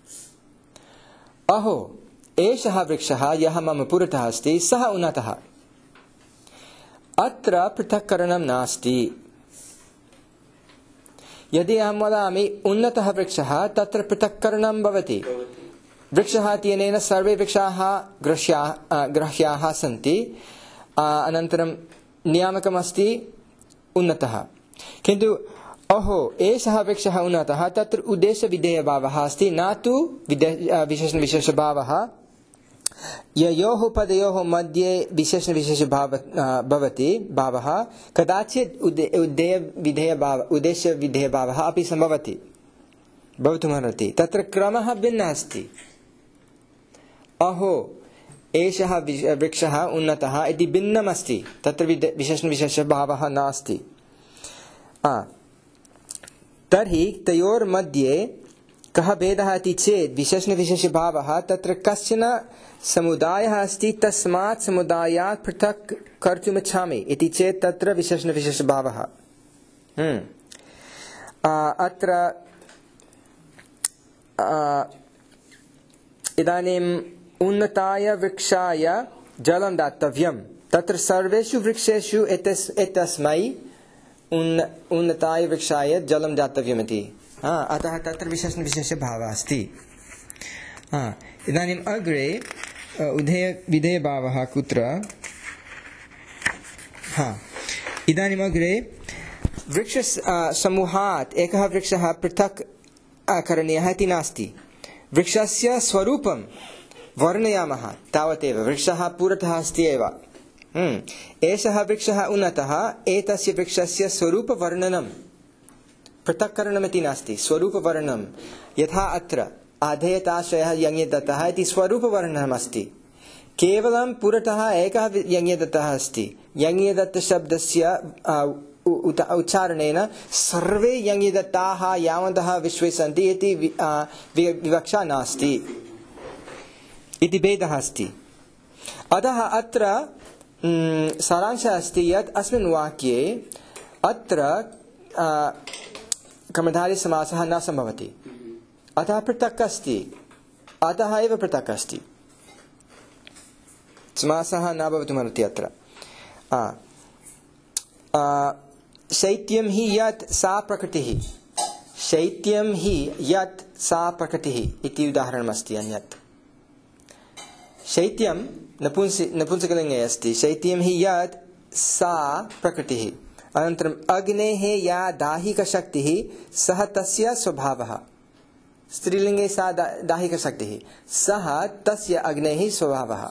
Speaker 1: अहो एषः वृक्षः यः मम पुरतः अस्ति सः उन्नतः। अत्र पृथक्करणं नास्ति। यदि अहं वदामि उन्नतः वृक्षः तत्र पृथक्करणं भवति। वृक्षः इत्यनेन सर्वे वृक्षाः ग्रह्याः ग्रह्याः सन्ति, अनन्तरं नियामकमस्ति उन्नतः। किन्तु अहो एषः वृक्षः उन्नतः तत्र उद्देश्यविधेयभावः अस्ति, न तु विशेषणविशेषभावः। ययोः पदयोः मध्ये विशेषणविशेषभावः भवति भावः, कदाचित् उद्देयविधेयभाव उद्देश्यविधेयभावः अपि सम्भवति, भवितुमर्हति। तत्र क्रमः भिन्नः अस्ति। अहो एषः वृक्षः उन्नतः इति भिन्नमस्ति, तत्र विशेषणविशेषभावः नास्ति। तर्हि तयोर्मध्ये कः भेदः इति चेत् विशेषणविशेषभावः तत्र कश्चन समुदायः अस्ति, तस्मात् समुदायात् पृथक् कर्तुमिच्छामि इति चेत् तत्र विशेषणविशेषभावः। अत्र इदानीम् उन्नताय वृक्षाय जलं दातव्यं, तत्र सर्वेषु वृक्षेषु एतस् एतस्मै उन्न उन्नताय वृक्षाय जलं दातव्यमिति। अतः तत्र विशेषणविशेषभावः अस्ति। इदानीम् अग्रे उधेय विधेयभावः कुत्र? हा इदानीम् अग्रे वृक्ष समूहात् एकः वृक्षः पृथक् करणीयः इति नास्ति। वृक्षस्य स्वरूपं वर्णयामः तावदेव। वृक्षः पुरतः अस्ति एव। एषः वृक्षः उन्नतः, एतस्य वृक्षस्य स्वरूपवर्णनं, पृथक्करणमिति नास्ति, स्वरूपवर्णनं। यथा अत्र आधेयताश्रयः यज्ञदत्तः इति स्वरूपवर्णनम् अस्ति। केवलं पुरतः एकः यज्ञदत्तः अस्ति। यज्ञदत्तशब्दस्य उच्चारणेन सर्वे यज्ञदत्ताः यावन्तः विश्वे सन्ति इति विवक्षा नास्ति इति भेदः अस्ति। अतः अत्र सारांशः अस्ति यत् अस्मिन् वाक्ये अत्र कर्मधारयसमासः न सम्भवति, अतः पृथक् अस्ति, अतः एव पृथक् अस्ति, समासः न भवितुमर्हति अत्र। शैत्यं हि यत् सा प्रकृतिः, शैत्यं हि यत् सा प्रकृतिः इति उदाहरणमस्ति अन्यत्। शैत्यं नपुंसि नपुंसकलिङ्गे अस्ति। शैत्यं हि यत् सा प्रकृतिः। अनन्तरम् अग्नेः या दाहिकशक्तिः सः तस्य स्वभावः। स्त्रीलिङ्गे सा दा दाहिकशक्तिः, सः तस्य अग्नेः स्वभावः।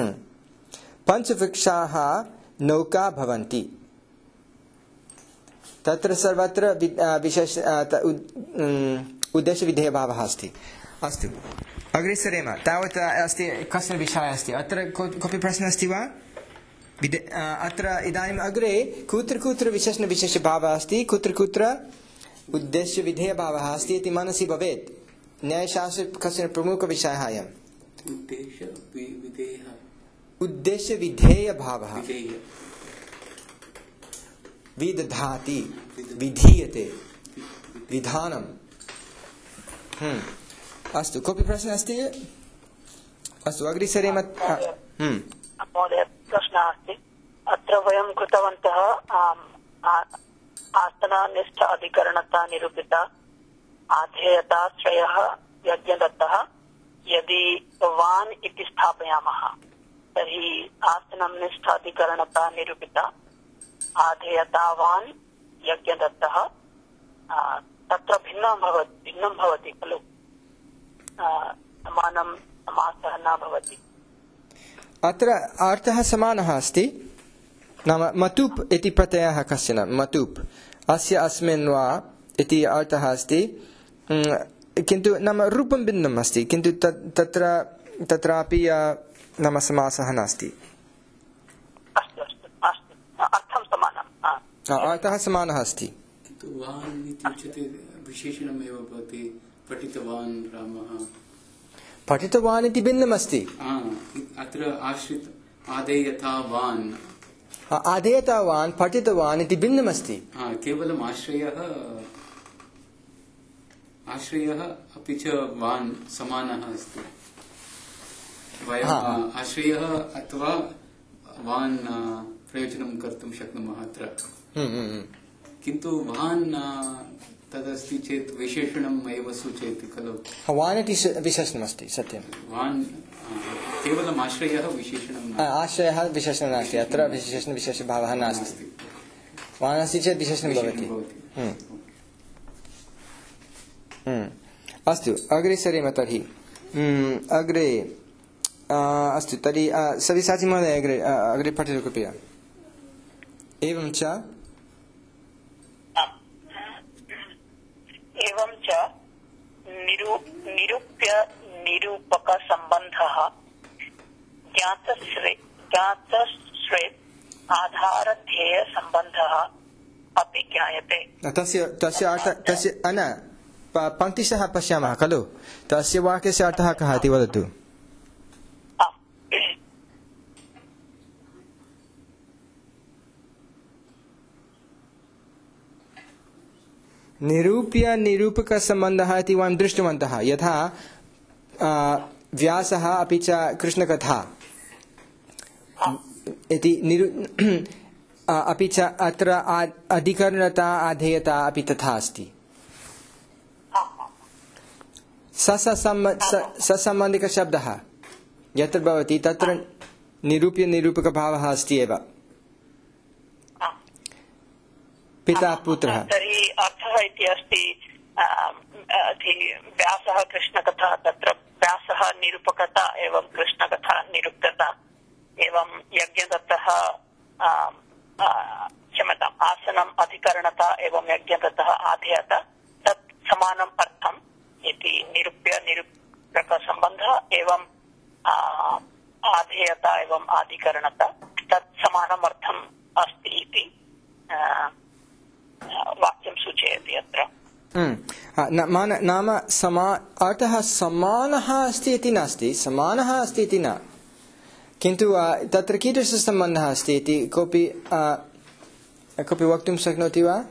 Speaker 1: पञ्चवृक्षाः नौका भवन्ति। तत्र सर्वत्र विशेष उद्देश्यविधेयभावः अस्ति। अस्तु अग्रे सरेम। तावत् अस्ति कस्य विषयः अस्ति अत्र कोऽपि प्रश्नः अस्ति वा? अत्र इदानीम् अग्रे कुत्र कुत्र विशेषणविशेषभावः अस्ति, कुत्र कुत्र उद्देश्यविधेयभावः अस्ति इति मनसि भवेत्। न्यायशास्त्रे कश्चन प्रमुखविषयः अयम्। उद्देश्यविधेयभावः विदधाति विधीयते विधानम्। हम्म अस्तु कोऽपि प्रश्नः अस्ति? अस्तु अग्रे सरेम।
Speaker 2: महोदय प्रश्नः अस्ति। अत्र वयं कृतवन्तः आसननिष्ठ अधिकरणता निरूपिता आधेयताश्रयः यज्ञदत्तः। यदि वान् इति स्थापयामः तर्हि आसनं निष्ठाधिकरणता निरूपिता आधेयतावान् यज्ञदत्तः तत्र भिन्नं भवति भिन्नं भवति खलु, समानं समासः न भवति।
Speaker 1: अत्र अर्थः समानः अस्ति। नाम मतुप् इति प्रत्ययः कश्चन मतुप् अस्य अस्मिन् वा इति अर्थः अस्ति, किन्तु नाम रूपं भिन्नम् अस्ति, किन्तु तत्र तत्रापि नाम समासः नास्ति।
Speaker 2: अस्तु अस्तु अस्तु अर्थं समानम्,
Speaker 1: अर्थः समानः अस्ति।
Speaker 3: किन्तु वान् इति उच्यते विशेषणमेव भवति। पठितवान् रामः,
Speaker 1: पठितवान् इति भिन्नम् अस्ति।
Speaker 3: अत्र आश्रित आदेयतावान्
Speaker 1: आदेयतावान् पठितवान् इति भिन्नम् अस्ति।
Speaker 3: केवलम् आश्रयः आश्रयः अपि च वान् समानः अस्ति। वयम् आश्रयः अथवा वान् प्रयोजनं कर्तुं शक्नुमः अत्र, किन्तु वान् तदस्ति चेत् विशेषणम् एव सूचयति खलु।
Speaker 1: वान् इति विशेषणमस्ति, सत्यं।
Speaker 3: वान् केवलम् आश्रयः विशेषणं
Speaker 1: आश्रयः विशेषणं नास्ति, अत्र विशेषणविशेषभावः नास्ति। वान् अस्ति चेत् विशेषणं भवति। अस्तु अग्रे सरेम तर्हि। अग्रे अस्तु तर्हि सविसाचि महोदय अग्रे अग्रे पठतु कृपया। एवं च
Speaker 2: एवं च निरू निरूप्य निरूपक संबंधः ज्ञातश्रे ज्ञातश्रेत् आधारध्येय संबंधः अपि ज्ञायते।
Speaker 1: तस्य तस्य अर्थः तस्य अन पङ्क्तिशः पश्यामः खलु, तस्य वाक्यस्य अर्थः कः इति वदतु। निरूप्य निरूपक संबंधः इति वयं दृष्टवन्तः, यथा व्यासः अपि च कृष्णकथा इति निरू अपि च अत्र अधिकरणता आधेयता अपि तथा अस्ति। ससम्बन्धिकशब्दः यत्र भवति तत्र निरूप्य निरूपकभावः अस्ति एव। पिता पुत्रः
Speaker 2: तर्हि अर्थः इति अस्ति व्यासः कृष्णकथा, तत्र व्यासः निरूपकता एवं कृष्णकथा निरुक्तता एवं यज्ञदत्तः क्षम्यताम् आसनम् अधिकरणता एवं यज्ञदत्तः आधेयता तत् समानम् अर्थम् इति निरूप्य निरूपक संबंधः एवं आधेयता एवं आधिकरणता तत् समानम् अर्थम् अस्ति इति वाक्यं सूचयति अत्र।
Speaker 1: नाम समा अर्थः समानः अस्ति इति नास्ति, समानः अस्ति इति न, किन्तु तत्र कीदृशसम्बन्धः अस्ति इति कोऽपि कोऽपि वक्तुं शक्नोति वा?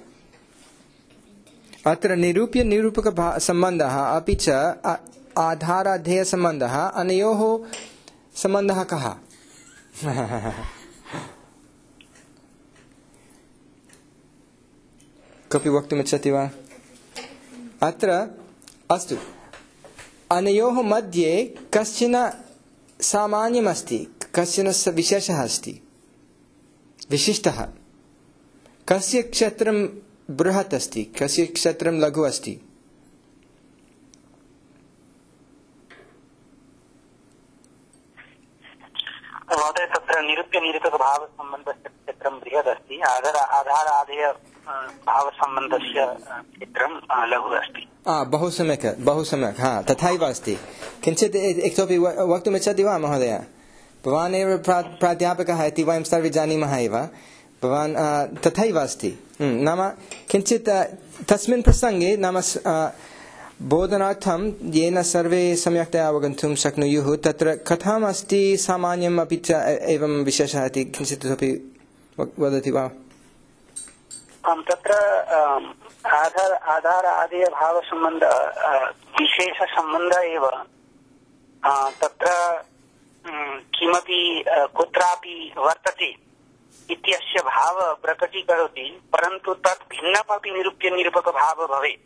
Speaker 1: अत्र निरूप्य निरूपक सम्बन्धः अपि च आधाराध्येयसम्बन्धः, अनयोः सम्बन्धः कः? कोऽपि वक्तुमिच्छति वा? अत्र अस्तु, अनयोः मध्ये कश्चन सामान्यमस्ति, कश्चन विशेषः अस्ति, विशिष्टः। कस्य क्षेत्रं बृहत् अस्ति, कस्य क्षेत्रं लघु अस्ति?
Speaker 5: महोदय तत्र निरूप्य निरूपक भाव सम्बन्धस्य क्षेत्रं बृहत् अस्ति, आधार आधार आधेय
Speaker 2: भावसम्बन्धस्य चित्रं लघु अस्ति।
Speaker 1: बहु सम्यक् बहु सम्यक् हा तथैव अस्ति। किञ्चित् इतोपि वक्तुमिच्छति वा महोदय? भवान् एव प्राध्यापकः इति वयं सर्वे जानीमः एव। भवान् तथैव अस्ति। नाम किञ्चित् तस्मिन् प्रसङ्गे नाम बोधनार्थं येन सर्वे सम्यक्तया अवगन्तुं शक्नुयुः तत्र कथम् अस्ति सामान्यम् अपि च एवं विशेषः इति किञ्चित् इतोपि वदति वा?
Speaker 2: तत्र आधार आधार आदेय भावसम्बन्ध विशेषसम्बन्ध एव तत्र किमपि कुत्रापि वर्तते इत्यस्य भाव प्रकटीकरोति, परन्तु तत् भिन्नमपि निरूप्य निरूपकभाव भवेत्।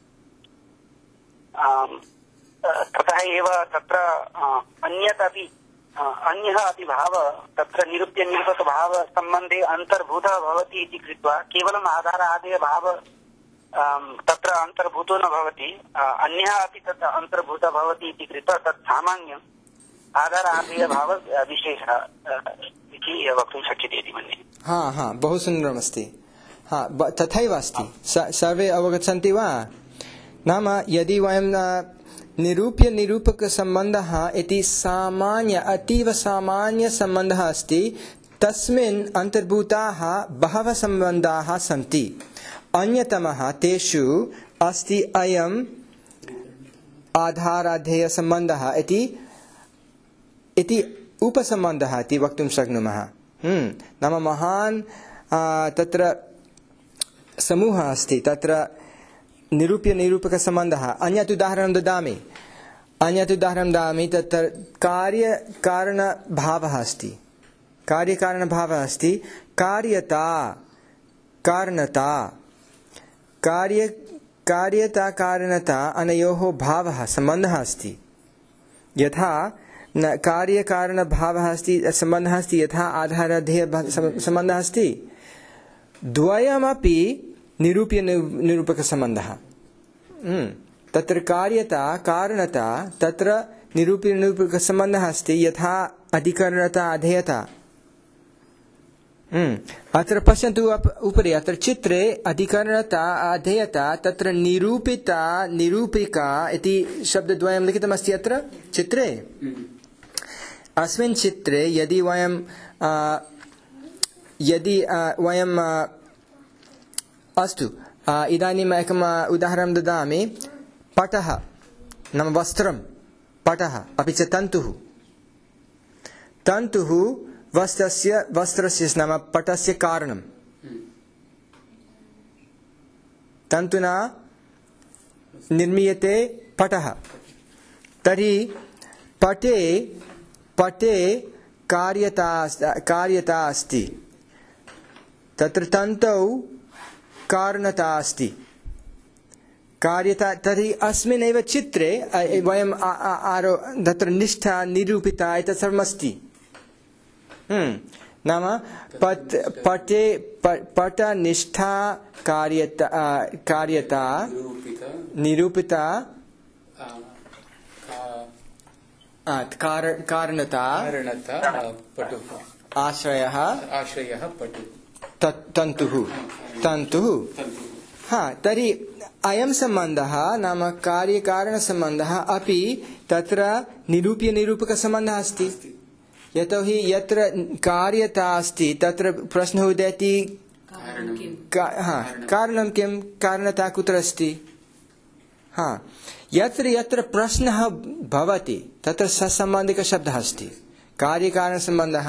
Speaker 2: ततः एव तत्र अन्यत् अपि अन्यः अपि भाव तत्र निरूप्य निरूपकभाव सम्बन्धे अन्तर्भूतः भवति इति कृत्वा केवलम् आधार आदेय भाव तत्र अन्तर्भूतो न भवति, अन्यः अपि तत्र अन्तर्भूतः भवति इति कृत्वा तत् सामान्यम् आधार आदेय भाव विशेषः इति वक्तुं शक्यते इति मन्ये।
Speaker 1: हा हा बहु सुन्दरमस्ति। हा तथैव अस्ति। सर्वे अवगच्छन्ति वा? नाम यदि वयं निरूप्य निरूपक सम्बन्धः इति सामान्य अतीव सामान्य सम्बन्धः अस्ति, तस्मिन् अन्तर्भूताः बहवः सम्बन्धाः सन्ति। अन्यतमः तेषु अस्ति अयम् आधाराध्यय सम्बन्धः इति इति उपसम्बन्धः इति वक्तुं शक्नुमः। नाम महान् तत्र समूहः अस्ति, तत्र निरूप्य निरूपक सम्बन्धः। अन्यत् उदाहरणं ददामि अन्यत् उदाहरणं ददामि तत्र कार्य कारण भावः अस्ति। कार्य कारण भावः अस्ति। कार्यता कारणता कार्य कार्यता कारणता अनयोः भावः सम्बन्धः अस्ति। यथा न कार्य कारण भावः अस्ति सम्बन्धः अस्ति, यथा आधाराध्यय सम्बन्धः अस्ति, द्वयमपि निरूप्य निरूपक सम्बन्धः। तत्र कार्यता कारणता तत्र निरूप्य निरूपक सम्बन्धः अस्ति, यथा अधिकरणता अधेयता। अत्र पश्यन्तु उपरि अत्र चित्रे अधिकरणता अधेयता तत्र निरूपिता निरूपिका इति शब्दद्वयं लिखितमस्ति अत्र चित्रे। अस्मिन् चित्रे यदि वयं यदि वयं अस्तु इदानीम् एकम् उदाहरणं ददामि। पटः नाम वस्त्रं, पटः अपि च तन्तुः। तन्तुः वस्त्रस्य वस्त्रस्य नाम पटस्य कारणं। तन्तुना निर्मीयते पटः। तर्हि पटे पटे कार्यता कार्यता अस्ति, तत्र तन्तौ कारणता अस्ति। कार्यता तर्हि अस्मिन्नेव चित्रे वयं आरो तत्र निष्ठा निरूपिता एतत् सर्वमस्ति। नाम पट पटे पट निष्ठा कार्यता कार्यता निरूपिता कारणता आश्रयः
Speaker 3: आश्रयः पटु
Speaker 1: तन्तुः तन्तुः। हा तर्हि अयं सम्बन्धः नाम कार्यकारणसम्बन्धः अपि तत्र निरूप्य निरूपकसम्बन्धः अस्ति। यतोहि यत्र कार्यता अस्ति तत्र प्रश्नः उदेति कारणं किं, कारणता कुत्र अस्ति। हा यत्र यत्र प्रश्नः भवति तत्र ससम्बन्धिकशब्दः अस्ति। कार्यकारणसम्बन्धः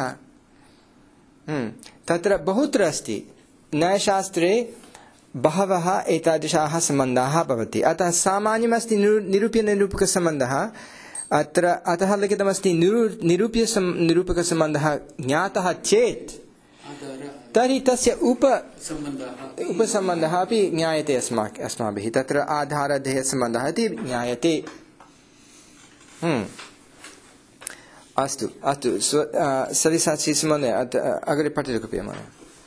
Speaker 1: तत्र बहुत्र अस्ति। न्यायशास्त्रे बहवः एतादृशाः सम्बन्धाः भवन्ति। अतः सामान्यमस्ति निरूप्य निरूपकसम्बन्धः। अत्र अतः लिखितमस्ति निरूप्य निरूपकसम्बन्धः ज्ञातः चेत् तर्हि तस्य उप उपसम्बन्धः अपि ज्ञायते अस्माभिः। तत्र आधाराध्ययसम्बन्धः इति ज्ञायते। अस्तु अस्तु सरिसाक्षी महोदय अग्रे पठतु कृपया महोदय।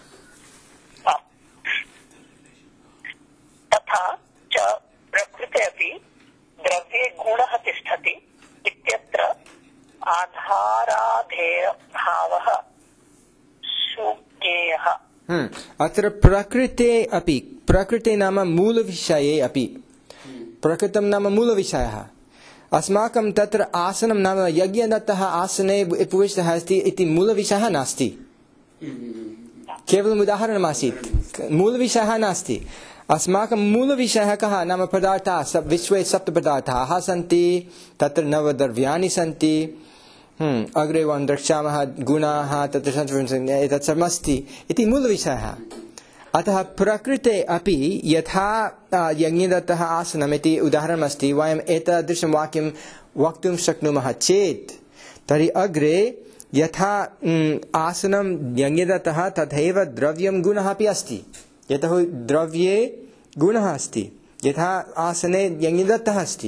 Speaker 2: तथा च प्रकृते अपि द्रव्ये गुणः तिष्ठति इत्यत्र आधाराधेयभावः सुज्ञेयः
Speaker 1: अत्र प्रकृते अपि प्रकृते नाम मूलविषये अपि प्रकृतं नाम मूलविषयः अस्माकं तत्र आसनं नाम यज्ञदत्तः आसने उपविष्टः अस्ति इति मूलविषयः नास्ति केवलम् उदाहरणमासीत् मूलविषयः नास्ति अस्माकं मूलविषयः कः नाम पदार्थाः विश्वे सप्तपदार्थाः सन्ति तत्र नवद्रव्याणि सन्ति अग्रे वयं द्रक्ष्यामः गुणाः तत्र एतत् सर्वमस्ति इति मूलविषयः अतः प्रकृते अपि यथा यज्ञदत्तः आसनम् इति उदाहरणमस्ति वयम् एतादृशं वाक्यं वक्तुं शक्नुमः चेत् तर्हि अग्रे यथा आसनं यज्ञदत्तः तथैव द्रव्यं गुणः अपि अस्ति यतोहि द्रव्ये गुणः अस्ति यथा आसने यज्ञदत्तः अस्ति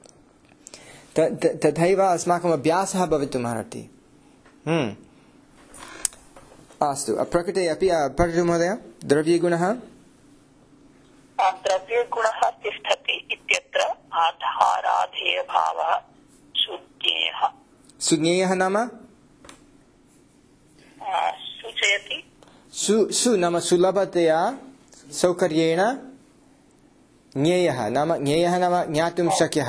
Speaker 1: तथैव अस्माकम् अभ्यासः भवितुमर्हति अस्तु प्रकृते अपि पठतु महोदय द्रव्यगुणः
Speaker 5: द्रव्यगुणः तिष्ठति इत्यत्र आधाराधेयभावः सुज्ञेयः
Speaker 1: सुज्ञेयः नाम
Speaker 5: सूचयति
Speaker 1: सु सु नाम सुलभतया सौकर्येण ज्ञेयः नाम ज्ञेयः नाम ज्ञातुं शक्यः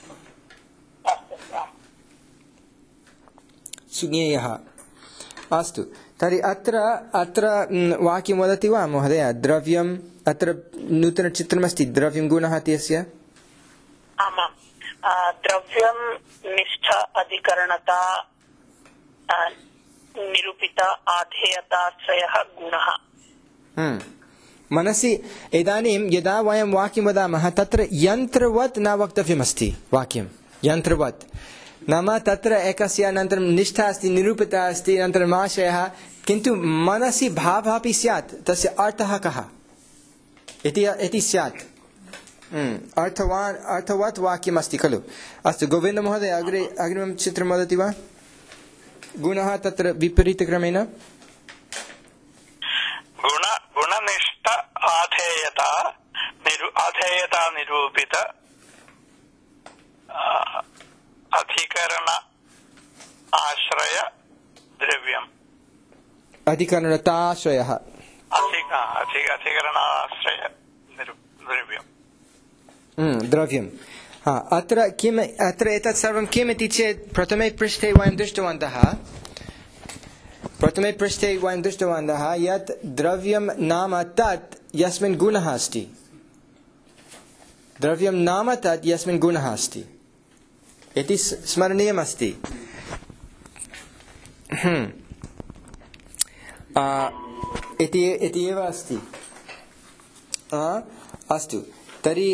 Speaker 1: सुज्ञेयः अस्तु तर्हि अत्र अत्र वाक्यं वदति वा महोदय द्रव्यम् अत्र नूतनचित्रमस्ति द्रव्यं गुणः इत्यस्य
Speaker 5: आमां द्रव्यं निष्ठा अधिकरणता निरूपिता आधेयताश्रयः गुणः
Speaker 1: मनसि इदानीं यदा वयं वाक्यं वदामः तत्र यन्त्रवत् न वक्तव्यमस्ति वाक्यं यन्त्रवत् नाम तत्र एकस्य अनन्तरं निष्ठा अस्ति निरूपिता अस्ति अनन्तरम् आशयः किन्तु मनसि भावः अपि स्यात् तस्य अर्थः कः इति इति स्यात् अर्थवान् अर्थवत् वाक्यमस्ति खलु अस्तु गोविन्दमहोदय अग्रे अग्रिमं चित्रं वदति वा गुणः तत्र विपरीतक्रमेण
Speaker 6: गुण गुणनिष्ठ आधेयता निरु आधेयता निरूपित अधिकरण आश्रय द्रव्यम्
Speaker 1: अधिकरणताश्रयः
Speaker 6: अधिकरणाश्रय द्रव्यम्
Speaker 1: द्रव्यम् अत्र किम् अत्र एतत् सर्वं किम् इति चेत् प्रथमे पृष्ठे वयं दृष्टवन्तः प्रथमे पृष्ठे वयं दृष्टवन्तः यत् द्रव्यं नाम तत् यस्मिन् गुणः अस्ति द्रव्यं नाम तत् यस्मिन् गुणः अस्ति इति स्मरणीयमस्ति इति इति एव अस्ति अस्तु तर्हि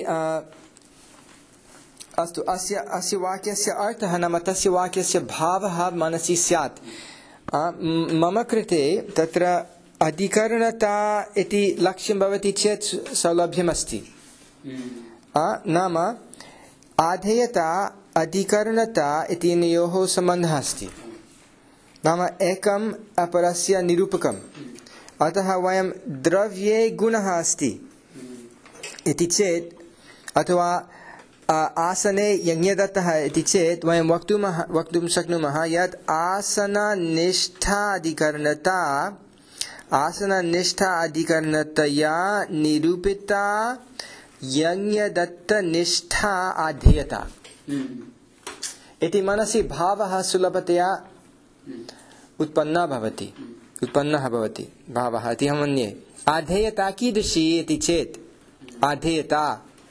Speaker 1: अस्तु अस्य अस्य वाक्यस्य अर्थः नाम तस्य वाक्यस्य भावः मनसि स्यात् मम कृते तत्र अधिकरणता इति लक्ष्यं भवति चेत् सौलभ्यमस्ति नाम आधेयता अधिकरणता इत्यनयोः सम्बन्धः अस्ति नाम एकम् अपरस्य निरूपकम् अतः वयं द्रव्ये गुणः अस्ति इति चेत् अथवा आसने यज्ञदत्तः इति चेत् वयं वक्तुं वक्तुं शक्नुमः यत् आसननिष्ठा अधिकरणता आसननिष्ठा अधिकरणतया निरूपिता यज्ञदत्तनिष्ठा आधेयता इति मनसि भावः सुलभतया उत्पन्नः भवति उत्पन्नः भवति भावः इति अहं मन्ये आधेयता कीदृशी इति चेत् आधेयता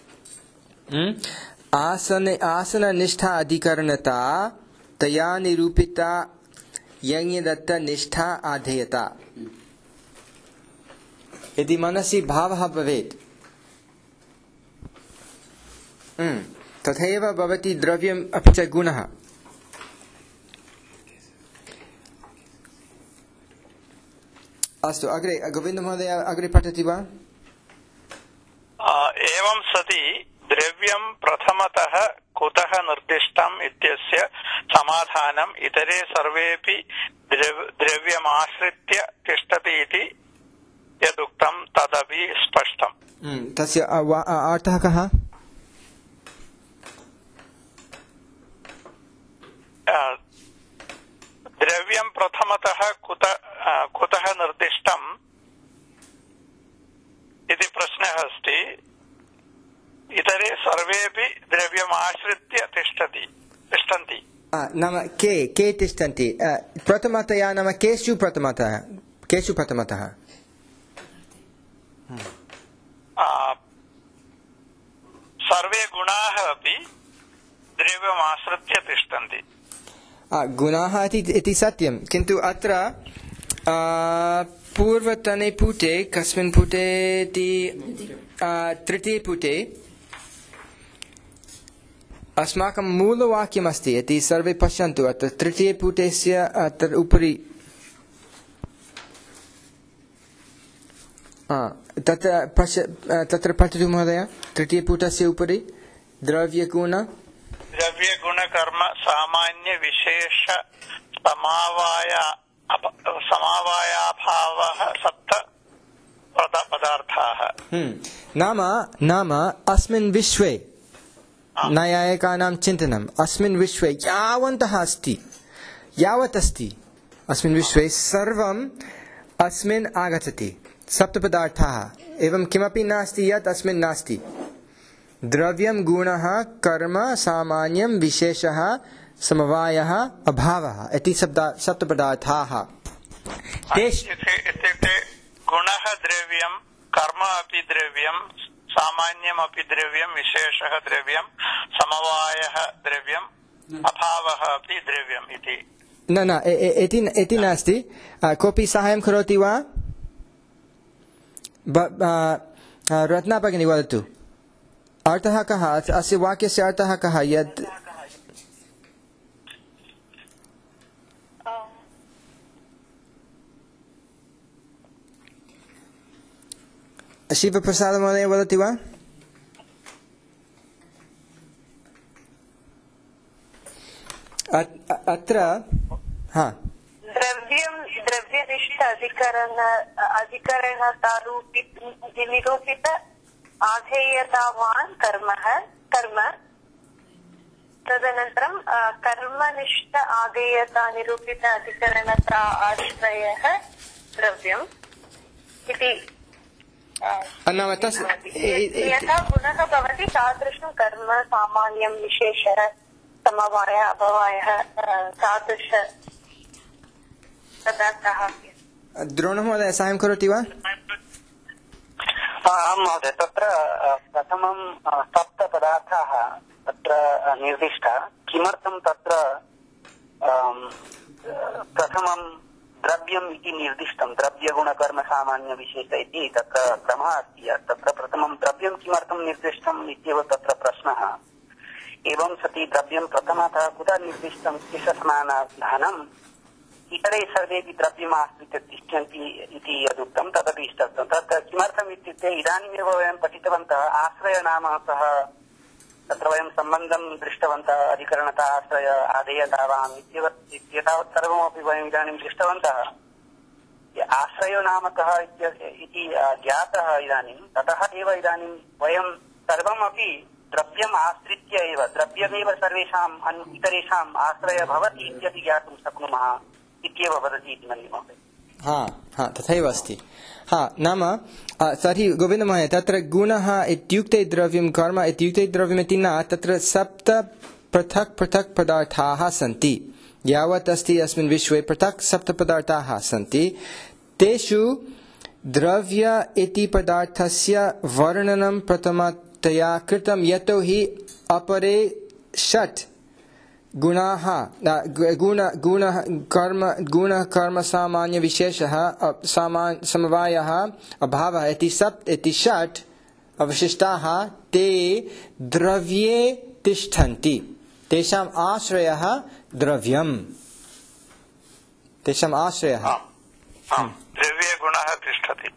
Speaker 1: आसन आसननिष्ठा अधिकरणता तया निरूपिता यज्ञदत्तनिष्ठा आधेयता यदि मनसि भावः भवेत् तथैव भवति द्रव्यम् अपि च गुणः अस्तु अग्रे गोविन्दमहोदय अग्रे पठति वा
Speaker 6: एवं सति द्रव्यं प्रथमतः कुतः निर्दिष्टम् इत्यस्य समाधानम् इतरे सर्वेपि द्रव्यमाश्रित्य तिष्ठति इति यदुक्तं तदपि स्पष्टम्
Speaker 1: तस्य अर्थः कः
Speaker 6: द्रव्यं प्रथमतः कुतः कुतः निर्दिष्टम् इति प्रश्नः अस्ति। इतरे सर्वेपि द्रव्यम् आश्रित्य तिष्ठति तिष्ठन्ति।
Speaker 1: नाम के के तिष्ठन्ति? प्रथमतया नाम केषु प्रथमतः केषु प्रथमतः?
Speaker 6: सर्वे गुणाः अपि द्रव्यम् आश्रित्य तिष्ठन्ति।
Speaker 1: गुणाः इति सत्यं, किन्तु अत्र पूर्वतने पुटे कस्मिन् पुटे इति तृतीये पुटे अस्माकं मूलवाक्यमस्ति इति सर्वे पश्यन्तु। अत्र तृतीये पुटेस्य अत्र उपरि तत्र पश्य तत्र पठतु महोदय। तृतीये पुटस्य उपरि द्रव्यगुण
Speaker 6: द्रव्यगुणकर्म सामान्य विशेष समवाय समवायाभावः सप्त पदार्थाः।
Speaker 1: नाम नाम अस्मिन् विश्वे नैयायिकानां चिन्तनम् अस्मिन् विश्वे यावन्तः अस्ति यावत् अस्ति अस्मिन् विश्वे सर्वम् अस्मिन् आगच्छति। सप्तपदार्थाः एवं किमपि नास्ति यत् अस्मिन् नास्ति। द्रव्यं गुणः कर्म सामान्यं विशेषः समवायः अभावः इति सप्तपदार्थाः।
Speaker 6: इत्युक्ते गुणः द्रव्यं कर्म अपि द्रव्यं सामान्यमपि द्रव्यं विशेषः द्रव्यं समवायः द्रव्यम् अभावः अपि द्रव्यम् इति।
Speaker 1: न न इति नास्ति। कोऽपि साहाय्यं करोति वा? रत्ना भगिनी वदतु, अर्थः कः? अस्य वाक्यस्य अर्थः कः? यत् शिवप्रसाद महोदय वदति वा? अत्र हा
Speaker 5: द्रव्यं द्रव्यनिष्ठ अधिकरण अधिकरणतारूपित निरूपित आधेयतावान् कर्मः कर्म तदनन्तरं कर्मनिष्ठ आधेयता निरूपित अधिकरणता आश्रयः द्रव्यम् इति।
Speaker 1: नाम
Speaker 5: यथा गुणः भवति तादृशं कर्म सामान्यं विशेषः समवायः अभवायः तादृश पदार्थाः।
Speaker 1: द्रोणमहोदय साहाय्यं करोति वा?
Speaker 2: आं महोदय, तत्र प्रथमं सप्तपदार्थाः तत्र निर्दिष्टाः। किमर्थं तत्र प्रथमं द्रव्यम् इति निर्दिष्टं? द्रव्यगुणकर्म सामान्य विशेष इति तत्र क्रमः अस्ति। तत्र प्रथमं द्रव्यं किमर्थं निर्दिष्टम् इत्येव तत्र प्रश्नः। एवं सति द्रव्यं प्रथमतः कुतः निर्दिष्टम् इत्यस्मानधनम् इतरे सर्वेपि द्रव्यमाश्रित्य तिष्ठन्ति इति यदुक्तं तदपि इष्टं। तत् किमर्थम् इत्युक्ते इदानीमेव वयं पठितवन्तः आश्रय नाम सः तत्र वयं सम्बन्धं दृष्टवन्तः अधिकरणता आश्रय आधेयतावान् इत्येतावत् सर्वमपि वयम् इदानीं दृष्टवन्तः। आश्रयो नाम कः इति ज्ञातः इदानीं। ततः एव इदानीं वयं सर्वमपि द्रव्यम् आश्रित्य एव द्रव्यमेव सर्वेषाम् इतरेषाम् आश्रयः भवति इत्यपि ज्ञातुं शक्नुमः इत्येव वदति इति मन्ये महोदय।
Speaker 1: हा हा तथैव अस्ति। हा नाम तर्हि गोविन्दमहोदय, तत्र गुणः इत्युक्ते द्रव्यं कर्म इत्युक्ते द्रव्यमिति न, तत्र सप्त पृथक् पृथक् पदार्थाः सन्ति। यावत् अस्ति अस्मिन् विश्वे पृथक् सप्तपदार्थाः सन्ति। तेषु द्रव्य इति पदार्थस्य वर्णनं प्रथमतया कृतं, यतोहि अपरे षट् गुणाः गुण गुणः कर्म गुणः कर्म सामान्य विशेषः सामान्य समवायः अभावः इति सप्त इति षट् अवशिष्टाः ते द्रव्ये तिष्ठन्ति। तेषाम् आश्रयः द्रव्यम्। तेषाम् आश्रयः
Speaker 6: द्रव्ये गुणः तिष्ठति।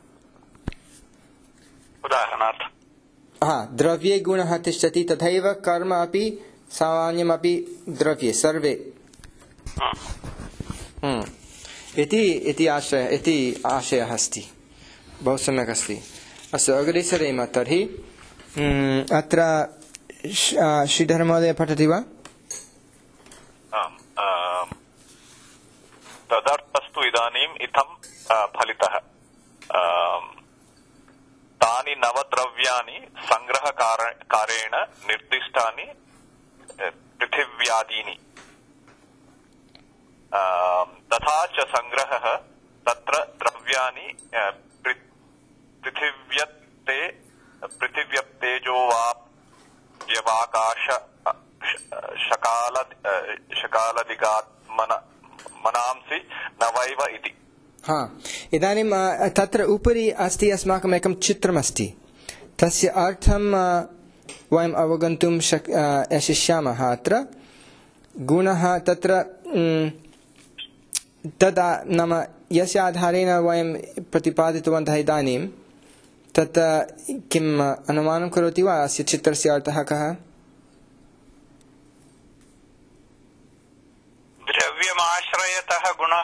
Speaker 6: उदाहरणार्थं
Speaker 1: हा द्रव्ये गुणः तिष्ठति, तथैव कर्म अपि सामान्यमपि द्रव्ये सर्वे इति इति आशय इति आशयः अस्ति। बहु सम्यक् अस्ति। अस्तु अग्रे सरेम। तर्हि अत्र श्रीधरमहोदय पठति वा?
Speaker 4: तदर्थस्तु इदानीम् इत्थं फलितः तानि नवद्रव्याणि संग्रहकारेण निर्दिष्टानि पृथिव्यादीनि तथा च संग्रहः तत्र द्रव्याणि पृथिव्यत्ते पृथिव्यत्तेजो वा व्यवाकाश शकाल शकालदिगात्मन मनांसि नवैव इति।
Speaker 1: हा, इदानीं तत्र उपरि अस्ति अस्माकम् एकं चित्रमस्ति, तस्य अर्थं वयम् अवगन्तुं शक् शक्ष्यामः। अत्र गुणः तत्र तदा नाम यस्य आधारेण वयं प्रतिपादितवन्तः इदानीं तत् किम् अनुमानं करोति वा अस्य चित्रस्य अर्थः कः?
Speaker 6: द्रव्यमाश्रयतः गुणः।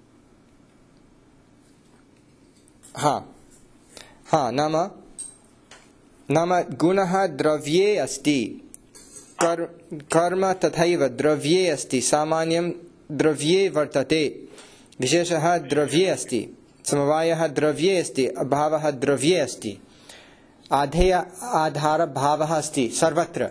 Speaker 1: हा हा नाम नाम गुणः द्रव्ये अस्ति, कर् कर्म तथैव द्रव्ये अस्ति, सामान्यं द्रव्ये वर्तते, विशेषः द्रव्ये अस्ति, समवायः द्रव्ये अस्ति, अभावः द्रव्ये अस्ति, आधेय आधारभावः अस्ति सर्वत्र।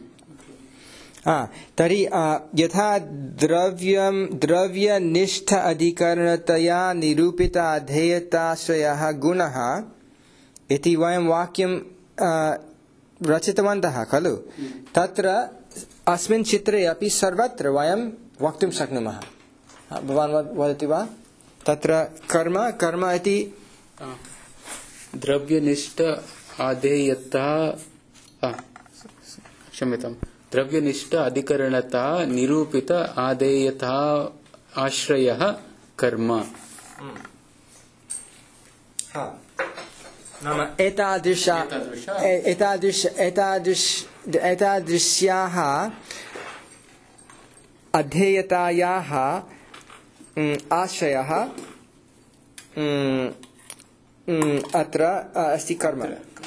Speaker 1: तर्हि यथा द्रव्यं द्रव्यनिष्ठ अधिकरणतया निरूपित अधेयताश्रयः गुणः इति वयं वाक्यं रचितवन्तः खलु, तत्र अस्मिन् चित्रे अपि सर्वत्र वयं वक्तुं शक्नुमः। भवान् वदति वा? तत्र कर्म कर्म इति
Speaker 3: द्रव्यनिष्ठ आधेयता क्षम्यतां द्रव्यनिष्ठ अधिकरणता निरूपित आधेयता आश्रयः कर्म।
Speaker 1: नाम एतादृश एतादृश एतादृश एतादृश्याः अधेयतायाः आश्रयः अत्र अस्ति कर्म।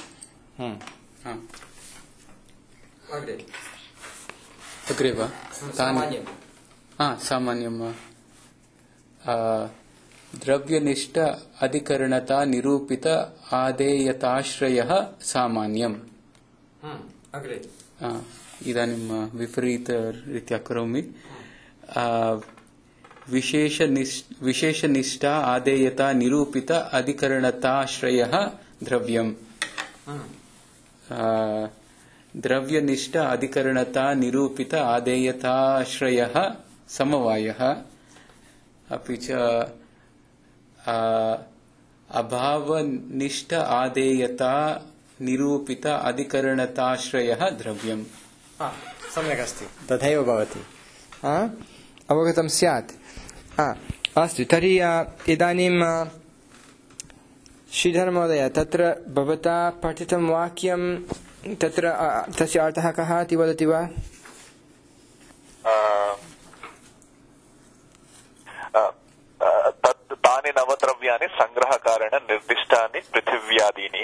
Speaker 3: अग्रे वा? सामान्यं वा? द्रव्यनिष्ठ अधिकरणता निरूपित आधेयताश्रयः सामान्यम्। इदानीं विपरीतरीत्या करोमि। विशेषनिष्ठा आधेयता निरूपित अधिकरणताश्रयः द्रव्यम्। द्रव्यनिष्ठ अधिकरणता निरूपित आधेयताश्रयः समवायः। अपि च अभावनिष्ठ आधेयता निरूपित अधिकरणताश्रयः द्रव्यम्।
Speaker 1: सम्यक् अस्ति, तथैव भवति, अवगतं स्यात्। अस्तु, तर्हि इदानीं श्रीधर महोदय, तत्र भवता पठितं वाक्यं तत्र तस्य अर्थः कः इति वदति वा?
Speaker 4: तत् तानि नवद्रव्याणि संग्रहकारेण निर्दिष्टानि पृथिव्यादीनि।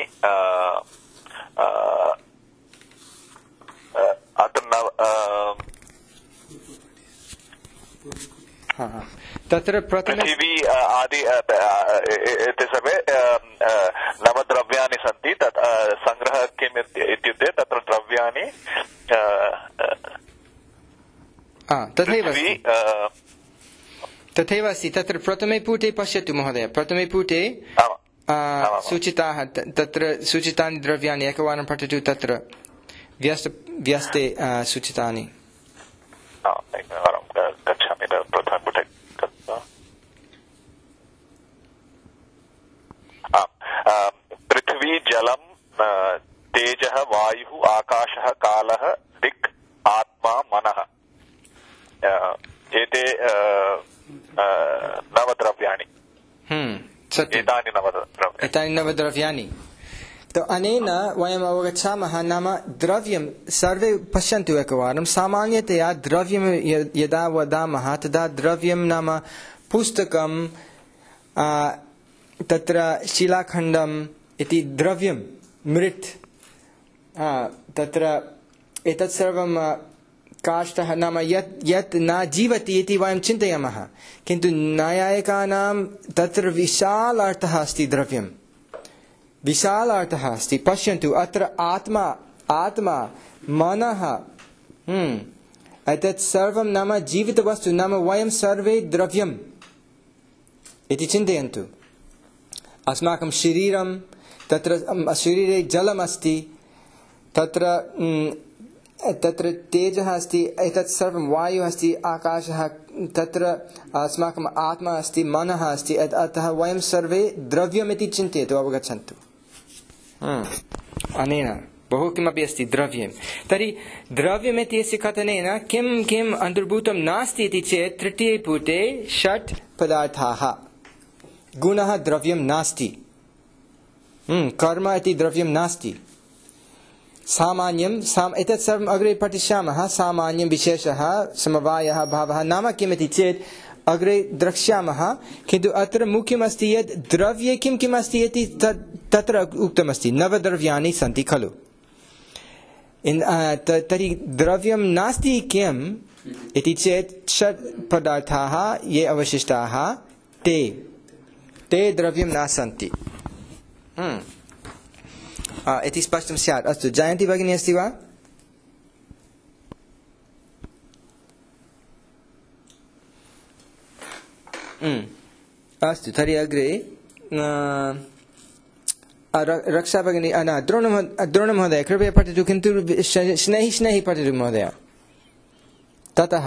Speaker 1: तत्र
Speaker 4: पृथिवी आदि एते सर्वे नवद्रव्याणि सन्ति। तत् संग्रह किम् इत्युक्ते तत्र द्रव्याणि
Speaker 1: तथैव तथैव अस्ति। तत्र प्रथमे पुटे पश्यतु महोदय, प्रथमे पुटे सूचिताः तत्र सूचितानि द्रव्याणि एकवारं पठतु। तत्र व्यस्त व्यस्ते सूचितानि।
Speaker 4: गच्छामि प्रथमे पुटे। पृथ्वी, जलं, तेजः, वायुः, आकाशः, कालः, दिक्, आत्मा, मनः, एते नवद्रव्याणि। एतानि नवद्रव्याणि
Speaker 1: एतानि नवद्रव्याणि तो अनेन वयम् अवगच्छामः, नाम द्रव्यं सर्वे पश्यन्तु एकवारं। सामान्यतया द्रव्यं यदा वदामः तदा द्रव्यं नाम पुस्तकं, तत्र शिलाखण्डम् इति द्रव्यं, मृत्, तत्र एतत् सर्वं काष्ठः, नाम यत् यत् न जीवति इति वयं चिन्तयामः। किन्तु नैयायिकानां तत्र विशाल अर्थः अस्ति द्रव्यं, विशालार्थः अस्ति। पश्यन्तु अत्र आत्मा आत्मा मनः एतत् सर्वं नाम जीवितवस्तु, नाम वयं सर्वे द्रव्यम् इति चिन्तयन्तु। अस्माकं शरीरं, तत्र शरीरे जलमस्ति, तत्र तत्र तेजः अस्ति, एतत् सर्वं वायुः अस्ति, आकाशः, तत्र अस्माकम् आत्मा अस्ति, मनः अस्ति। अतः वयं सर्वे द्रव्यमिति चिन्तयतु, अवगच्छन्तु। अनेन बहु किमपि अस्ति द्रव्यं। तर्हि द्रव्यमिति इत्यस्य कथनेन किं किम् अन्तर्भूतं नास्ति इति चेत् तृतीये पुटे षट् पदार्थाः। गुणः द्रव्यं नास्ति, कर्म इति द्रव्यं नास्ति, सामान्यं साम एतत् सर्वम् अग्रे पठिष्यामः। सामान्यं, विशेषः, समवायः, भावः नाम किमिति चेत् अग्रे द्रक्ष्यामः। किन्तु अत्र मुख्यमस्ति यत् द्रव्ये किं किम् अस्ति इति तत्र उक्तमस्ति। नवद्रव्याणि सन्ति खलु। तर्हि द्रव्यं नास्ति किम् इति चेत् षट् पदार्थाः ये अवशिष्टाः ते ते द्रव्यं न सन्ति इति स्पष्टं स्यात्। अस्तु, जयन्ती भगिनी अस्ति वा? अस्तु, तर्हि अग्रे रक्षा भगिनी, न द्रोणमहोदय कृपया पठतु, किन्तु स्नेहि स्नेहि पठतु महोदय। ततः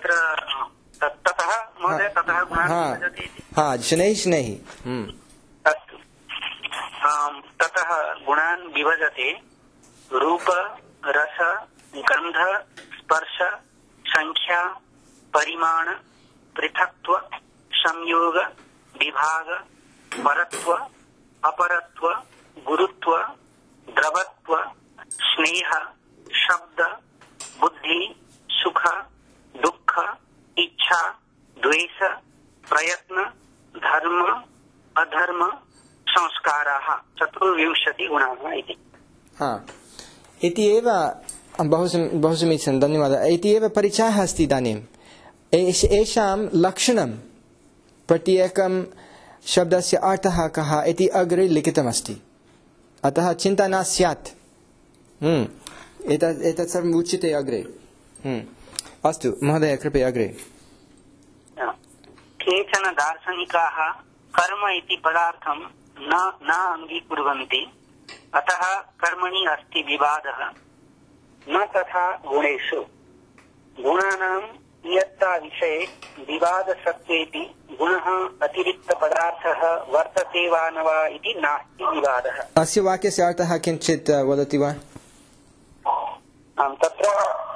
Speaker 1: हा स्नेहि स्नेहि
Speaker 2: अस्तु। ततः गुणान् विभजते रूप, रस, गन्ध, स्पर्श, संख्या, परिमाण, पृथक्त्व, संयोग, विभाग, परत्व, अपरत्व, गुरुत्व, द्रवत्व, स्नेह, शब्द, बुद्धि, सुख, दुःख, इच्छा, द्वेष, प्रयत्न, धर्म, अधर्म, संस्काराः चतुर्विंशति गुणाः इति।
Speaker 1: हा, इति एव बहु बहु समीचीनं, धन्यवादः। इति एव परिचयः अस्ति इदानीम्। एषां लक्षणं, प्रत्येकं शब्दस्य अर्थः कः इति अग्रे लिखितमस्ति। अतः चिन्ता न स्यात्। एतत् एतत् सर्वम् उच्यते अग्रे। अस्तु महोदय, कृपया अग्रे।
Speaker 2: केचन दार्शनिकाः कर्म इति पदार्थं न न अङ्गीकुर्वन्ति, अतः कर्मणि अस्ति विवादः, न तथा गुणेषु। गुणानां इयत्ता विषये विवादसत्त्वेऽपि गुणः अतिरिक्तपदार्थः वर्तते वा न वा इति नास्ति विवादः।
Speaker 1: अस्य वाक्यस्य अर्थः किञ्चित् वदति वा?
Speaker 2: तत्र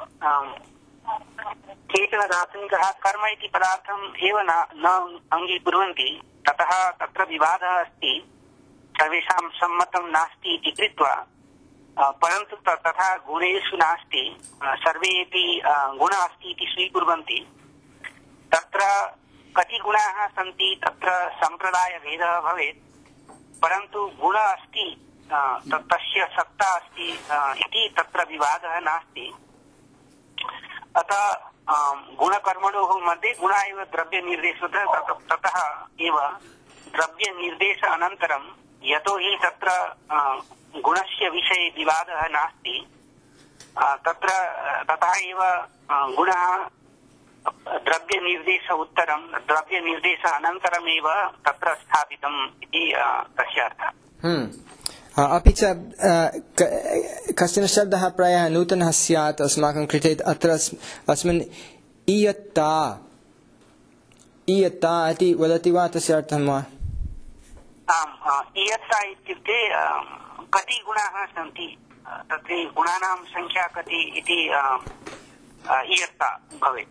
Speaker 2: केचन दार्शनिकाः कर्म इति पदार्थम् एव न अङ्गीकुर्वन्ति, ततः तत्र विवादः अस्ति, सर्वेषां सम्मतं नास्ति इति कृत्वा, परन्तु तथा गुणेषु नास्ति, सर्वेपि गुणः अस्ति इति स्वीकुर्वन्ति। तत्र कति गुणाः सन्ति तत्र सम्प्रदायभेदः भवेत्, परन्तु गुणः अस्ति, तस्य सत्ता अस्ति इति तत्र विवादः नास्ति। अतः गुणकर्मणोः मध्ये गुण एव द्रव्यनिर्देशः, ततः एव द्रव्यनिर्देश अनन्तरं यतोहि तत्र गुणस्य विषये विवादः नास्ति, तत्र ततः एव गुणः द्रव्यनिर्देश उत्तरं द्रव्यनिर्देश अनन्तरमेव तत्र स्थापितम् इति तस्य अर्थः।
Speaker 1: अपि च कश्चन शब्दः प्रायः नूतनः स्यात् अस्माकं कृते। अत्र अस्मिन् इयत्ता इयत्ता इति वदति वा तस्य अर्थं वा?
Speaker 2: आम्, इयत्ता इत्युक्ते कति गुणाः सन्ति, तत्र गुणानां संख्या कति इति इयत्ता भवेत्।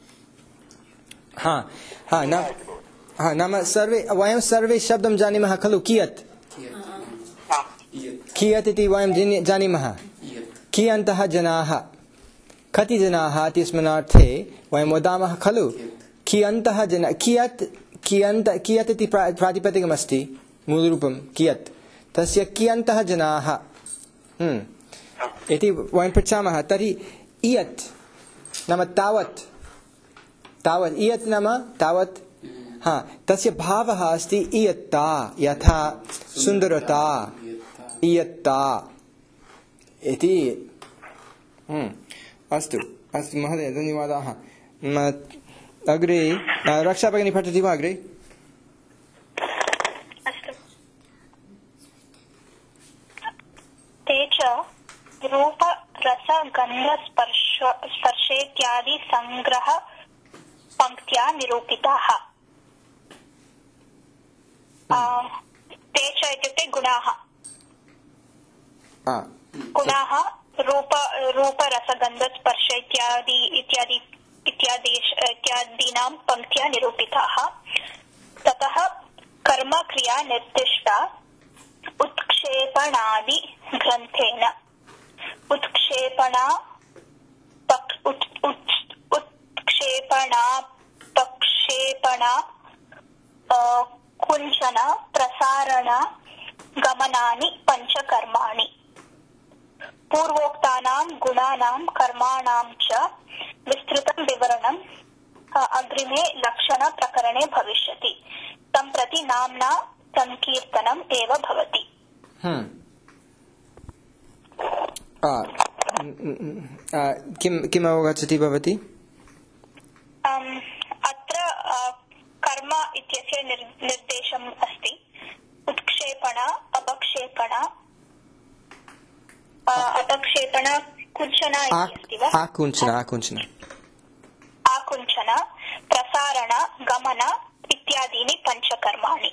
Speaker 1: हा हा न हा नाम सर्वे वयं सर्वे शब्दं जानीमः खलु, कियत् कियत् इति वयं जानीमः। कियन्तः जनाः, कति जनाः इत्यस्मिन् अर्थे वयं वदामः खलु। कियन्तः जनाः, कियत् कियन्त कियत् इति प्रातिपदिकमस्ति, मूलरूपं कियत्, तस्य कियन्तः जनाः इति वयं पृच्छामः। तर्हि इयत् नाम तावत्, तावत् इयत् नाम तावत्, हा, तस्य भावः अस्ति इयत्ता, यथा सुन्दरता, इयत्ता इति। अस्तु अस्तु महोदय, धन्यवादाः। अग्रे रक्षा भगिनी पठति वा अग्रे?
Speaker 5: अस्तु। ते च रूप रस गन्ध स्पर्श स्पर्शेत्यादि संग्रह पंक्त्या निरूपिताः। ते च इत्युक्ते गुणाः। गुणाः रूप रूप रस गन्ध स्पर्श इत्यादि इत्यादि इत्यादि इत्यादीनां पंक्त्या निरूपिताः। ततः कर्म क्रिया निर्दिष्टा उत्क्षेपणादि ग्रन्थेन। उत्क्षेपणा उत्क्षेपणा पक्षेपणा कुञ्चन प्रसारण गमनानि पंचकर्माणि। पूर्वोक्तानां गुणानां कर्माणां च विस्तृतं विवरणं अग्रिमे लक्षण प्रकरणे भविष्यति। सम्प्रति नाम्ना संकीर्तनम् एव भवति।
Speaker 1: किं किम् अवगच्छति भवती?
Speaker 5: अत्र कर्म इत्यस्य निर्देशम् अस्ति। उत्क्षेपण अपक्षेपण अपक्षेपण कुञ्चन इति अस्ति वा?
Speaker 1: आकुञ्चन आकुञ्चन
Speaker 5: आकुञ्चन प्रसारण गमन इत्यादीनि पञ्चकर्माणि।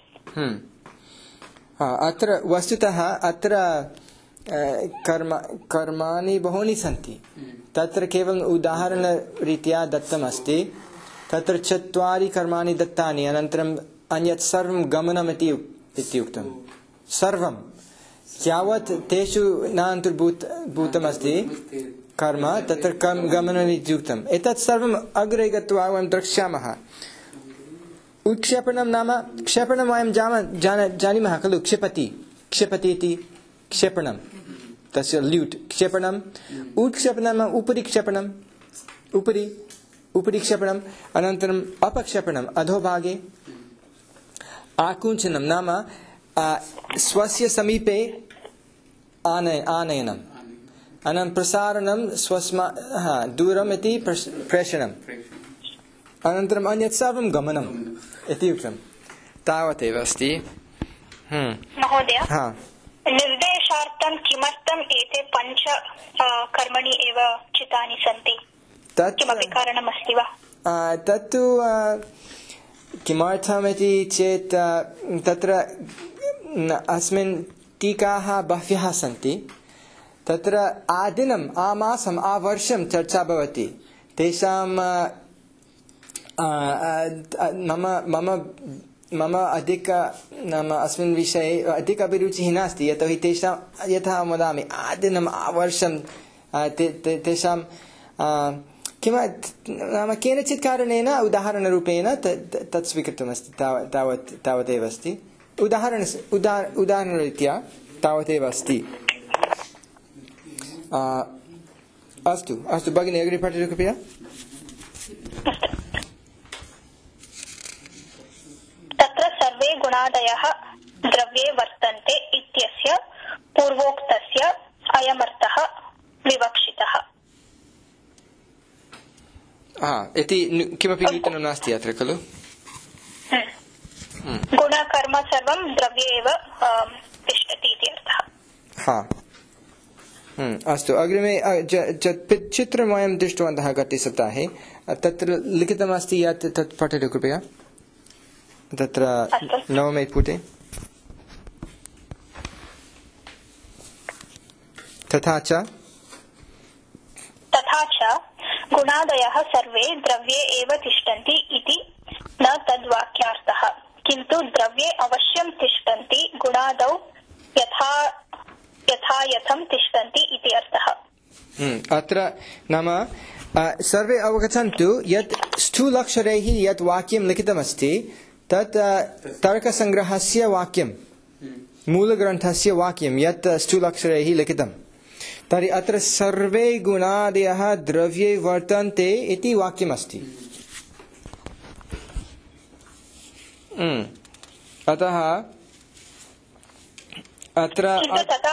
Speaker 1: अत्र वस्तुतः अत्र कर्म कर्माणि बहूनि सन्ति। तत्र केवलम् उदाहरणरीत्या दत्तमस्ति। तत्र चत्वारि कर्माणि दत्तानि, अनन्तरम् अन्यत् सर्वं गमनमिति इत्युक्तं। सर्वं यावत् तेषु न अन्तर्भूतमस्ति कर्म, तत्र गमनम् इत्युक्तम्। एतत् सर्वम् अग्रे गत्वा वयं द्रक्ष्यामः। उत्क्षेपणं नाम क्षेपणं वयं जानीमः खलु। क्षिपति क्षिपति इति क्षेपणं, तस्य ल्यूट् क्षेपणम्। उत्क्षेपणम् उपरि क्षेपणम्, उपरि उपरि क्षेपणम्। अनन्तरम् अपक्षेपणम् अधोभागे। आकुञ्चनं नाम स्वस्य समीपे आनय आनयनम्। अनन्तरं प्रसारणं स्वस्मा दूरम् इति प्रेषणम्। अनन्तरम् अन्यत् सर्वं गमनम् इति उक्तं। तावदेव अस्ति।
Speaker 5: महोदय, निर्देशार्थं किमर्थम् एते पञ्च कर्मणि एव चितानि सन्ति? किमपि कारणमस्ति वा?
Speaker 1: तत्तु किमर्थमिति चेत् तत्र अस्मिन् टीकाः बह्व्यः सन्ति। तत्र आदिनम् आमासम् आवर्षं चर्चा भवति। तेषां मम मम मम अधिक नाम अस्मिन् विषये अधिक अभिरुचिः नास्ति। यतोहि तेषां यथा वदामि आदिनम् आवर्षं तेषां किम नाम केनचित् कारणेन उदाहरणरूपेण तत् स्वीकृतमस्ति। तावत् तावदेव अस्ति। उदाहरण उदाहरणरीत्या तावदेव अस्ति। अस्तु अस्तु भगिनी, अग्रे पठतु कृपया।
Speaker 5: तत्र सर्वे गुणादयः द्रव्ये वर्तन्ते इत्यस्य पूर्वोक्तस्य अयमर्थः विवक्षितः।
Speaker 1: इति किमपि नूतनं नास्ति अत्र खलु।
Speaker 5: गुणकर्म सर्वं द्रव्ये एव तिष्ठति इति अर्थः।
Speaker 1: अस्तु, अग्रिमे चित्रं वयं दृष्टवन्तः गते सप्ताहे। तत्र लिखितमस्ति यत् तत् पठतु कृपया। तत्र नवमे पुटे तथा च
Speaker 5: तथा च गुणादयः सर्वे द्रव्ये एव तिष्ठन्ति इति न तद्वाक्यार्थः, किन्तु द्रव्ये अवश्यं तिष्ठन्ति, गुणादौ यथा यथा यथं तिष्ठन्ति इति अर्थः।
Speaker 1: अत्र नाम सर्वे अवगच्छन्तु यत् स्थूलाक्षरैः यत् वाक्यं लिखितमस्ति तत् तर्कसङ्ग्रहस्य वाक्यं, मूलग्रन्थस्य वाक्यं यत् स्थूलाक्षरैः लिखितं। तर्हि अत्र सर्वे गुणादयः द्रव्ये वर्तन्ते इति वाक्यमस्ति। अतः अत्र
Speaker 5: किन्तु तथा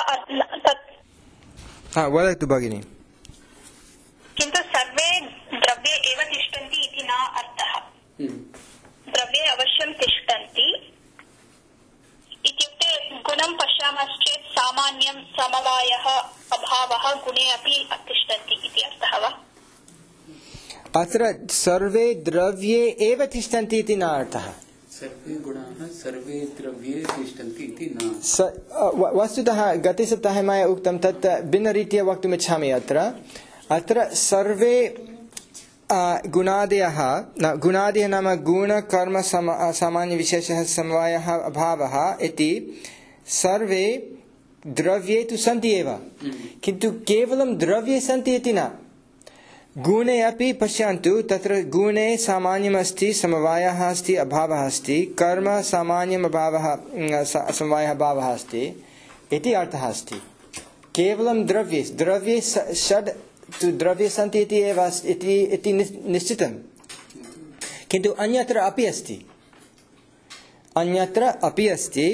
Speaker 1: हा वदतु भगिनि।
Speaker 5: किन्तु सर्वे द्रव्ये एव तिष्ठन्ति इति न अर्थः। द्रव्ये अवश्यं तिष्ठन्ति इत्युक्ते गुणं पश्यामश्चेत् सामान्यं समवायः अभावः गुणे अपि तिष्ठन्ति इति अर्थः वा?
Speaker 1: अत्र सर्वे द्रव्ये एव तिष्ठन्ति इति न अर्थः।
Speaker 3: सर्वे गुणाः सर्वे द्रव्ये तिष्ठन्ति इति न।
Speaker 1: वस्तुतः गते सप्ताहे मया उक्तं तत् भिन्नरीत्या वक्तुमिच्छामि। अत्र अत्र सर्वे गुणादयः गुणादयः नाम गुणकर्म सामान्यविशेषः समवायः अभावः इति सर्वे द्रव्ये तु सन्ति एव, किन्तु केवलं द्रव्ये सन्ति इति न, गुणे अपि पश्यन्तु। तत्र गुणे सामान्यम् अस्ति, समवायः अस्ति, अभावः अस्ति, कर्म सामान्यम् अभावः समवायः अभावः अस्ति इति अर्थः अस्ति। केवलं द्रव्ये द्रव्ये षड् तु द्रव्ये सन्ति इति एव इति निश्चितं, किन्तु अन्यत्र अपि अस्ति अन्यत्र अपि अस्ति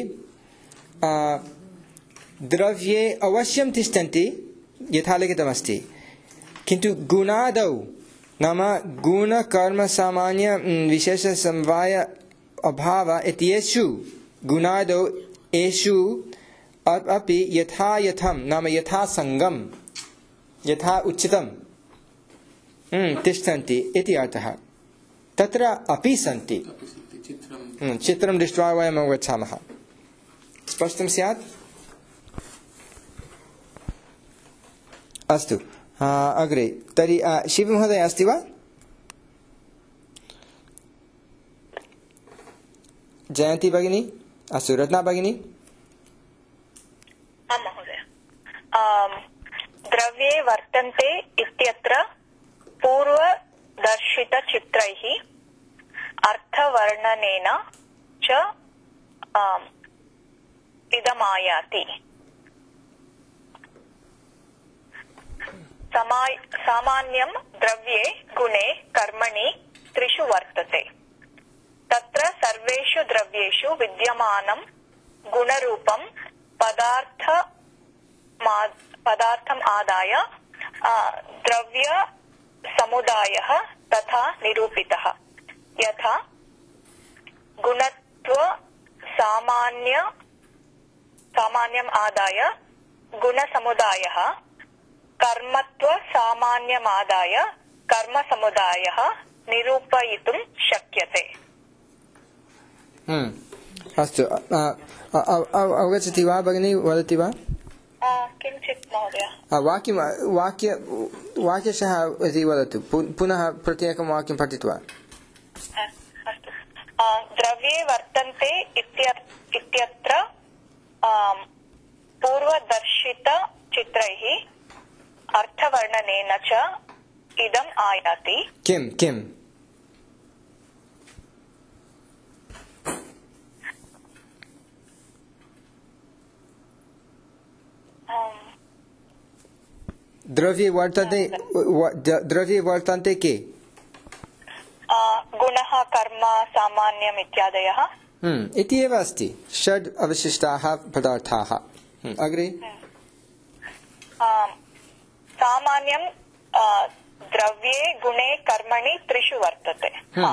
Speaker 1: द्रव्ये अवश्यं तिष्ठन्ति यथा लिखितमस्ति, किन्तु गुणादौ नाम गुणकर्म सामान्य विशेष समवाय अभाव इत्येषु गुणादौ एषु अपि यथा यथं नाम यथा संगम यथा उचितं तिष्ठन्ति इति अर्थः। तत्र अपि सन्ति। चित्रं दृष्ट्वा वयम् अवगच्छामः। स्पष्टं स्यात्? अस्तु, अग्रे तर्हि शिवमहोदय अस्ति वा? जयन्ती भगिनी? अस्तु, रत्ना भगिनी?
Speaker 5: आम् महोदय। द्रव्ये वर्तन्ते इत्यत्र पूर्वदर्शितचित्रैः अर्थवर्णनेन च इदमायाति। सामान्यं द्रव्ये गुणे कर्मणि त्रिषु वर्तते। तत्र सर्वेषु द्रव्येषु विद्यमानं गुणरूपं पदार्थ पदार्थम् आदाय द्रव्य समुदायः तथा निरूपितः। यथा गुणत्व सामान्य सामान्यम् आदाय गुणसमुदायः, कर्मत्व सामान्यमादाय कर्मसमुदायः निरूपयितुं शक्यते।
Speaker 1: अस्तु, अवगच्छति वा भगिनी? वदति वा?
Speaker 5: किञ्चित् महोदय।
Speaker 1: वाक्यं वाक्य वाक्यशः इति वदतु, पुनः प्रत्येकं वाक्यं पठित्वा।
Speaker 5: अस्तु। द्रव्ये वर्तन्ते इत्यत्र पूर्वदर्शितचित्रैः अर्थवर्णनेन च इदम् आयाति।
Speaker 1: किं किम्? द्रव्ये वर्तन्ते द्रव्ये वर्तन्ते के?
Speaker 5: गुणः, कर्म, सामान्यम् इत्यादयः
Speaker 1: इति एव अस्ति। षड् अवशिष्टाः पदार्थाः। अग्रे
Speaker 5: सामान्यं द्रव्ये गुणे कर्मणि त्रिषु वर्तते।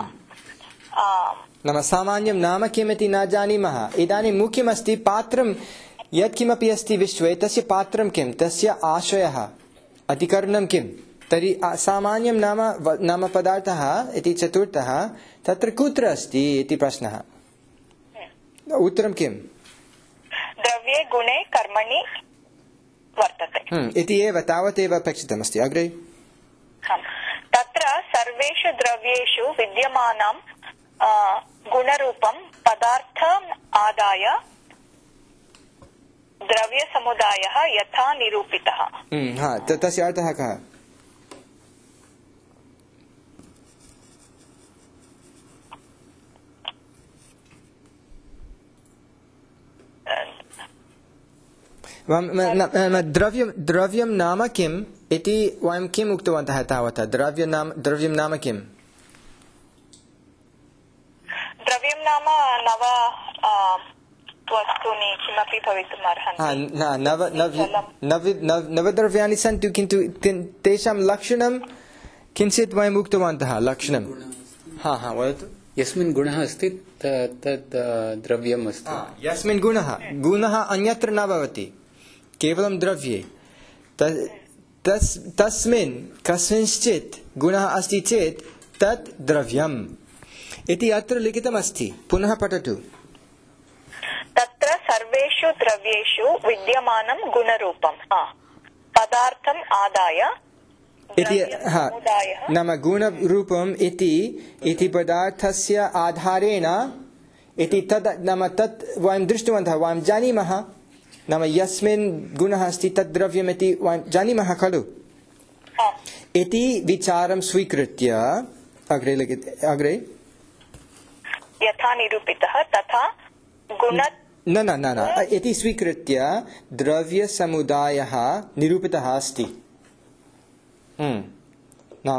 Speaker 1: नाम सामान्यं नाम किमिति न जानीमः। इदानीं मुख्यमस्ति पात्रं यत्किमपि अस्ति विश्वे तस्य पात्रं किं, तस्य आशयः, अधिकरणं किं। तर्हि सामान्यं नाम नाम पदार्थः इति चतुर्थः तत्र कुत्र अस्ति इति प्रश्नः। उत्तरं किम्?
Speaker 5: द्रव्ये गुणे कर्मणि वर्तते
Speaker 1: इति एव, तावदेव अपेक्षितमस्ति। अग्रे
Speaker 5: तत्र सर्वेषु द्रव्येषु विद्यमानं गुणरूपं पदार्थम् आदाय द्रव्यसमुदायः यथा निरूपितः।
Speaker 1: हा, तस्य अर्थः कः? द्रव्यं द्रव्यं नाम किम् इति वयं किम् उक्तवन्तः तावता? द्रव्यं नाम द्रव्यं नाम किम्?
Speaker 5: द्रव्यं नाम नव वस्तूनि किमपि भवितुम् अर्हन्ति।
Speaker 1: न नव नव नवद्रव्याणि सन्ति किन्तु तेषां लक्षणं किञ्चित् वयम् उक्तवन्तः लक्षणं। हा हा वदतु।
Speaker 3: यस्मिन् गुणः अस्ति तद् द्रव्यम् अस्ति।
Speaker 1: यस्मिन् गुणः गुणः अन्यत्र न भवति, केवलं द्रव्ये। तस्मिन् कस्मिंश्चित् गुणः अस्ति चेत् तत् द्रव्यम् इति अत्र लिखितमस्ति। पुनः पठतु।
Speaker 5: तत्र सर्वेषु द्रव्येषु विद्यमानं गुणरूपं पदार्थम् आदाय
Speaker 1: इति नाम गुणरूपम् इति इति पदार्थस्य आधारेण इति तद् नाम तत् वयं दृष्टवन्तः, वयं जानीमः। नाम यस्मिन् गुणः अस्ति तद् द्रव्यम् इति वयं जानीमः खलु। इति विचारं स्वीकृत्य अग्रे लिखित अग्रे
Speaker 5: यथा निरूपितः तथा गुण
Speaker 1: न न न न इति स्वीकृत्य द्रव्यसमुदायः निरूपितः अस्ति। नाम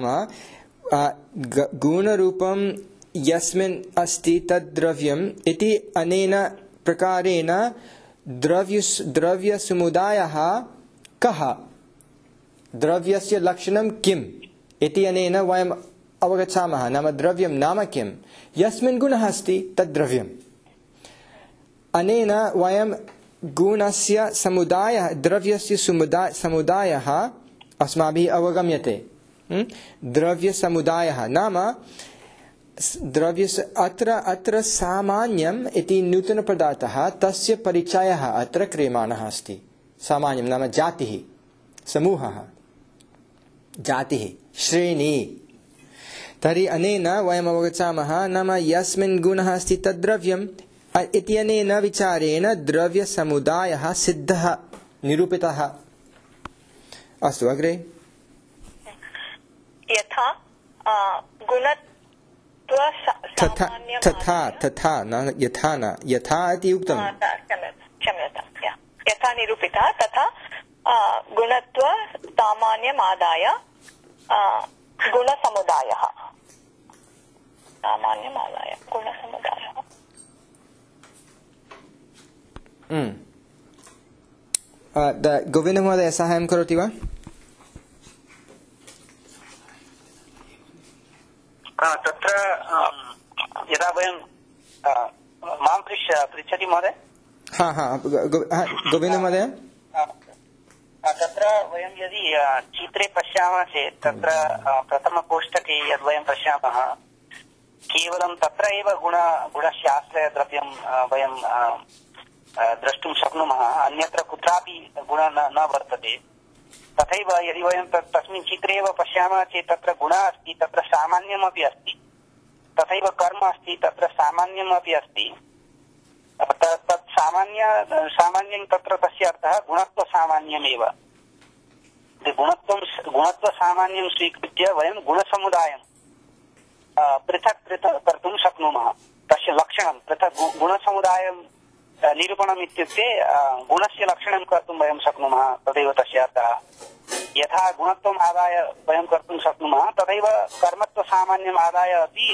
Speaker 1: गुणरूपं यस्मिन् अस्ति तद् द्रव्यम् इति अनेन प्रकारेण द्रव्य द्रव्यसमुदायः कः, द्रव्यस्य लक्षणं किम् इति अनेन वयम् अवगच्छामः। नाम द्रव्यं नाम किं, यस्मिन् गुणः अस्ति तद् द्रव्यम्। अनेन वयं गुणस्य समुदायः द्रव्यस्य समुदाय समुदायः अस्माभिः अवगम्यते। द्रव्यसमुदायः नाम द्रव्य अत्र अत्र सामान्यम् इति नूतनपदार्थः, तस्य परिचयः अत्र क्रियमाणः अस्ति। सामान्यं नाम जातिः, समूहः, जातिः, श्रेणी। तर्हि अनेन वयम् अवगच्छामः नाम यस्मिन् गुणः अस्ति तद् द्रव्यम् इत्यनेन विचारेण द्रव्यसमुदायः सिद्धः, निरूपितः। अस्तु अग्रे।
Speaker 5: यथा गुणत्व
Speaker 1: तथा तथा तथा न यथा न यथा इति उक्तम्।
Speaker 5: क्षम्यतां। यथा निरूपितः तथा गुणत्व सामान्यम् आदाय गुणसमुदायः सामान्यम् आदाय गुणसमुदायः।
Speaker 1: गोविन्दमहोदय साहाय्यं करोति वा?
Speaker 2: तत्र यदा वयं मां पृच्छति महोदय।
Speaker 1: हा हा गोविन्दमहोदय,
Speaker 2: तत्र वयं यदि चित्रे पश्यामः चेत् तत्र प्रथमकोष्ठके यद् वयं पश्यामः केवलं तत्र एव गुण गुणस्य आश्रयद्रव्यं वयं द्रष्टुं शक्नुमः, अन्यत्र कुत्रापि गुण न वर्तते। तथैव यदि वयं तस्मिन् चित्रे एव पश्यामः चेत् तत्र गुणः अस्ति, तत्र सामान्यमपि अस्ति, तथैव कर्म अस्ति, तत्र सामान्यमपि अस्ति। तत् सामान्य सामान्यं तत्र तस्य अर्थः गुणत्वसामान्यमेव। गुणत्वं गुणत्वसामान्यं स्वीकृत्य वयं गुणसमुदायं पृथक् पृथक् कर्तुं शक्नुमः। तस्य लक्षणं पृथक् गुणसमुदायं निरूपणम् इत्युक्ते गुणस्य लक्षणं कर्तुं वयं शक्नुमः, तदेव तस्य अर्थः। यथा गुणत्वम् आदाय वयं कर्तुं शक्नुमः तथैव कर्मत्वसामान्यम् आदाय अपि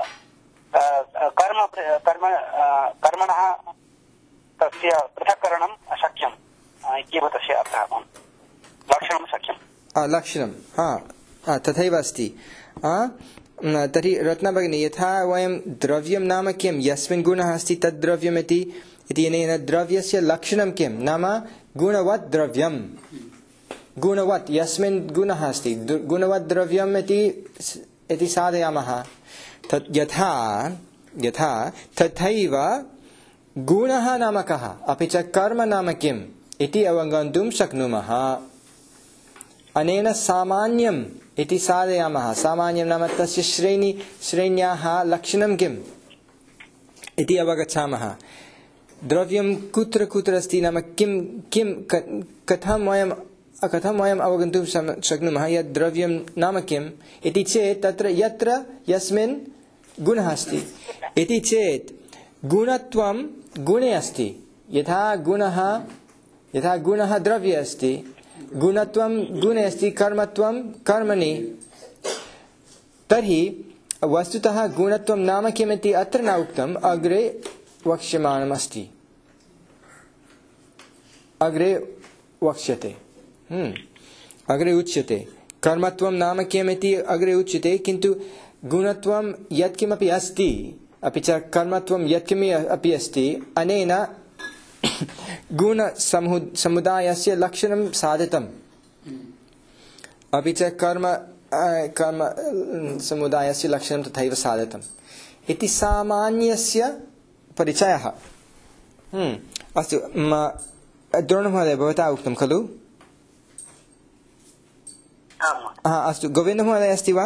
Speaker 2: कर्म कर्म कर्मणः तस्य पृथक्करणं शक्यम् इत्येव तस्य अर्थः। लक्षणं शक्यम्।
Speaker 1: लक्षणं हा तथैव अस्ति। तर्हि रत्ना भगिनी, यथा वयं द्रव्यं नाम किं, यस्मिन् गुणः अस्ति तद् द्रव्यम् इति इत्यनेन द्रव्यस्य लक्षणं किं, नाम गुणवत् द्रव्यम्। गुणवत् यस्मिन् गुणः अस्ति गुणवत् द्रव्यम् इति साधयामः। तत् यथा यथा तथैव गुणः नाम कः, अपि च कर्म नाम किम् इति अवगन्तुं शक्नुमः। अनेन सामान्यम् इति साधयामः। सामान्यं नाम तस्य श्रेणी श्रेण्याः लक्षणं किम् इति अवगच्छामः। द्रव्यं कुत्र कुत्र अस्ति नाम किं किं कथं वयं कथं वयं अवगन्तुं शक्नुमः यत् द्रव्यं नाम किम् इति चेत् तत्र यत्र यस्मिन् गुणः अस्ति इति चेत् गुणत्वं गुणे अस्ति। यथा गुणः यथा गुणः द्रव्ये अस्ति, गुणत्वं गुणे अस्ति, कर्मत्वं कर्मणि। तर्हि वस्तुतः गुणत्वं नाम किम् इति अत्र न उक्तम्, अग्रे वक्ष्यमाणम् अस्ति। अग्रे वक्ष्यते अग्रे उच्यते कर्मत्वं नाम किमिति अग्रे उच्यते किन्तु गुणत्वं यत्किमपि अस्ति अपि च कर्मत्वं यत्किमपि अस्ति अनेन गुणसमुदायस्य लक्षणं साधितम् अपि च कर्म कर्म समुदायस्य लक्षणं तथैव साधितम् इति सामान्यस्य परिचयः। अस्तु द्रोणमहोदय भवता उक्तं खलु? अस्तु गोविन्दमहोदय अस्ति वा?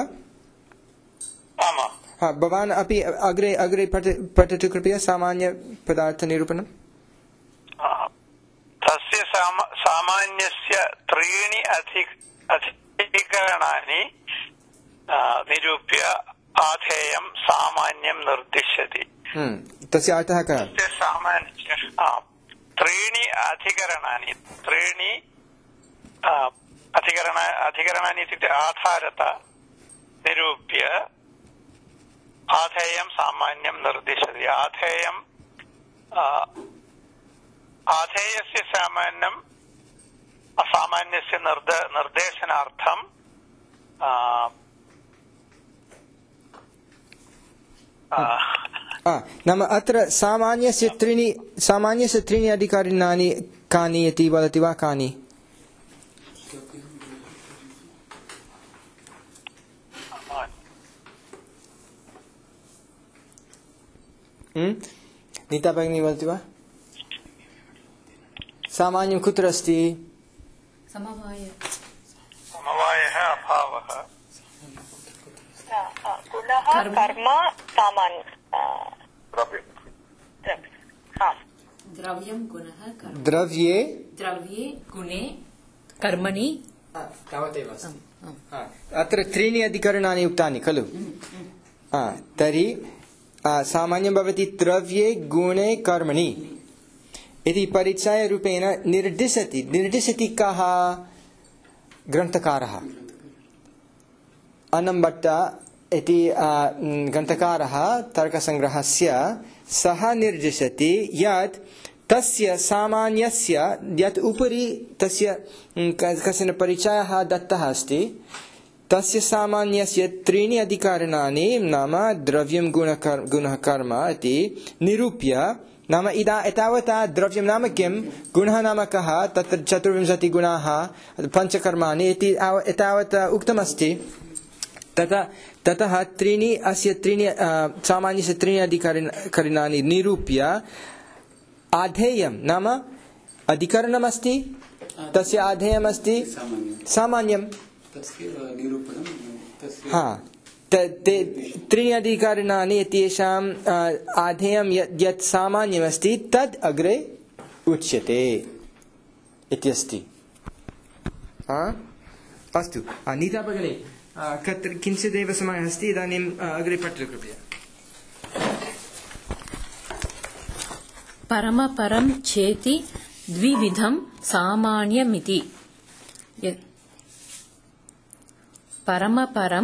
Speaker 1: भवान् अपि अग्रे अग्रे पठतु कृपया सामान्यपदार्थनिरूपणम्।
Speaker 6: तस्य सामान्यस्य त्रीणि अधिकरणानि निरूप्य आधेयं सामान्यं निर्दिश्यति।
Speaker 1: तस्य अर्थः कः?
Speaker 6: सामान्य त्रीणि अधिकरणानि त्रीणि अधिकरण अधिकरणानि इत्युक्ते आधारता निरूप्य आधेयं सामान्यं निर्दिशति। आधेयं आधेयस्य सामान्यम् असामान्यस्य निर्द निर्देशनार्थं
Speaker 1: नाम अत्र सामान्यस्य त्रीणि सामान्यस्य त्रीणि अधिकरणानि कानि इति वदति वा? कानि? नीता भगिनी वदति वा? सामान्यं कुत्र अस्ति?
Speaker 7: समवायः
Speaker 6: समवायः अभावः
Speaker 5: गुणः कर्म सामान्य
Speaker 7: द्रव्यं गुणः कर्म
Speaker 1: द्रव्ये
Speaker 7: द्रव्ये गुणे कर्मणि
Speaker 1: तावदेव अस्ति। अत्र त्रीणि अधिकरणानि उक्तानि खलु? तर्हि सामान्यं भवति द्रव्ये गुणे कर्मणि इति परिचयरूपेण निर्दिशति। निर्दिशति कः? ग्रन्थकारः अन्नम्भट्ट इति ग्रन्थकारः तर्कसङ्ग्रहस्य सः निर्दिशति यत् तस्य सामान्यस्य यत् उपरि तस्य कश्चन परिचयः दत्तः अस्ति तस्य सामान्यस्य त्रीणि अधिकरणानि नाम द्रव्यं गुणः कर्म इति निरूप्य नाम इदा एतावता द्रव्यं नाम किं गुणः नाम कः तत्र चतुर्विंशतिगुणाः पञ्चकर्माणि इति एतावता उक्तमस्ति। ततः ततः त्रीणि अस्य त्रीणि सामान्यस्य त्रीणि अधिकरणानि निरूप्य आधेयं नाम अधिकरणमस्ति तस्य आधेयमस्ति सामान्यं। हा त्रीणि अधिकरणानि इत्येषाम् आधेयं यत् सामान्यमस्ति तद् अग्रे उच्यते इत्यस्ति। अस्तु नीता भगिनी कत्र किञ्चिदेव समयः अस्ति इदानीम् अग्रे पठतु कृपया।
Speaker 7: परमपरं चेति द्विविधं सामान्यमिति। परमपरं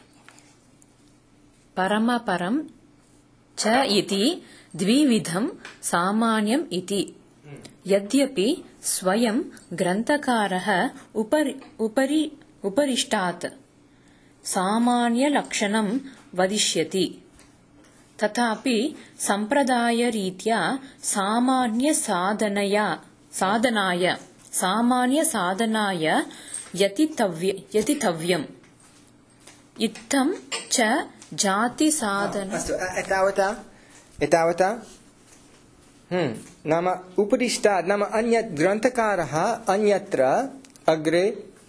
Speaker 7: परमपरं च इति द्विविधं सामान्यम् इति। यद्यपि स्वयं ग्रन्थकारः उपरि उपरि उपरिष्टात् सामान्यलक्षणं वदिष्यति तथापि सम्प्रदायरीत्या सामान्यसाधनया साधनाय सामान्यसाधनाय यतितव्य यतितव्यम् इत्थं च जातिसाधन।
Speaker 1: अस्तु एतावता एतावता नाम उपरिष्टात् नाम अन्यत् ग्रन्थकारः अन्यत्र अग्रे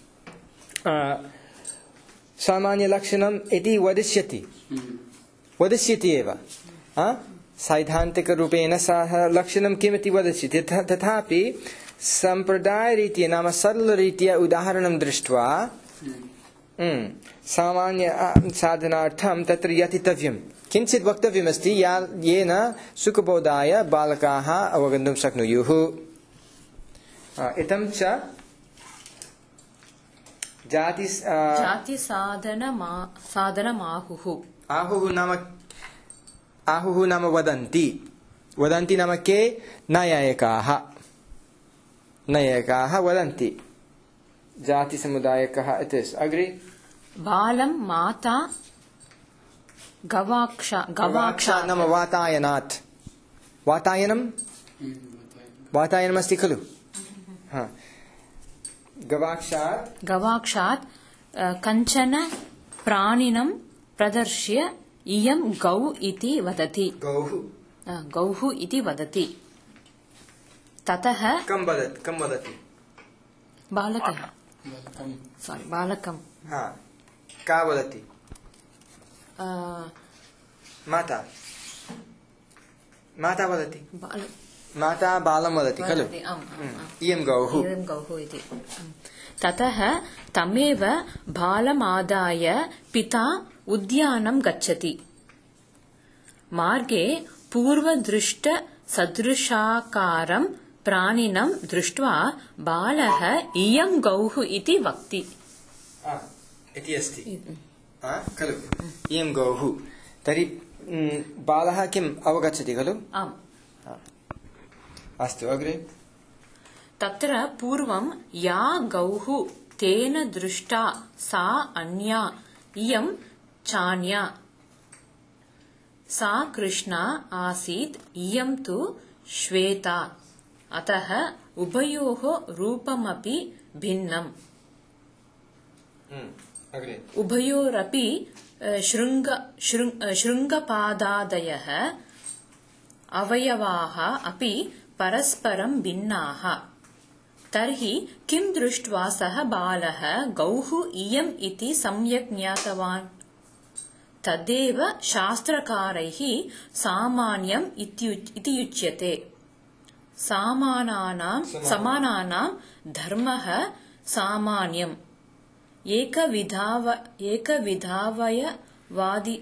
Speaker 1: सामान्यलक्षणम् इति वदिष्यति वदिष्यति एव सैद्धान्तिकरूपेण सः लक्षणं किमिति वदिष्यति। तथापि सम्प्रदायरीत्या नाम सरलरीत्या उदाहरणं दृष्ट्वा सामान्य साधनार्थं तत्र यतितव्यं किञ्चित् वक्तव्यमस्ति येन सुखबोधाय बालकाः अवगन्तुं शक्नुयुः। इदं च जाति
Speaker 7: जाति साधनमा साधनमाहुः।
Speaker 1: आहुः नाम आहुः नाम वदन्ति वदन्ति नाम के नैयायिकाः नैयायिकाः वदन्ति जातिसमुदायकः इति अग्रे
Speaker 7: बालं माता गवाक्षा
Speaker 1: गवाक्षा नाम वातायनात् वातायनं वातायनमस्ति खलु हा गवाक्षात्
Speaker 7: गवाक्षात् कञ्चन प्राणिनं प्रदर्श्य इयं गौ इति वदति
Speaker 1: गौः
Speaker 7: गौः इति वदति ततः
Speaker 1: कं वदति कं वदति
Speaker 7: बालकः सारी बालकं
Speaker 1: हा का वदति माता माता वदति माता बालं वदति खलु इयं गौः
Speaker 7: इयं गौः इति ततः तमेव बालमादाय पिता उद्यानं गच्छति मार्गे पूर्वदृष्ट सदृशाकारं प्राणिनं दृष्ट्वा बालः इयं गौः इति वक्ति
Speaker 1: इति अस्ति खलु इयं गौः तर्हि बालः किम् अवगच्छति खलु
Speaker 7: आम्
Speaker 1: अस्तु अग्रे
Speaker 7: तत्र पूर्वं या गौः तेन दृष्टा सा अन्या इयं चान्या सा कृष्णा आसीत् इयं तु श्वेता अतः उभयोः रूपमपि भिन्नम् उभयोरपि शृङ्ग शृङ्गपादादयः अवयवाः अपि परस्परं भिन्नाः तर्हि किं दृष्ट्वा सः बालः गौः इयम् इति सम्यक् ज्ञातवान् तदेव शास्त्रकारैः सामान्यम् इति उच्यते सामानानां समानानां धर्मः सामान्यम् एकविधाव एकविधावयवादि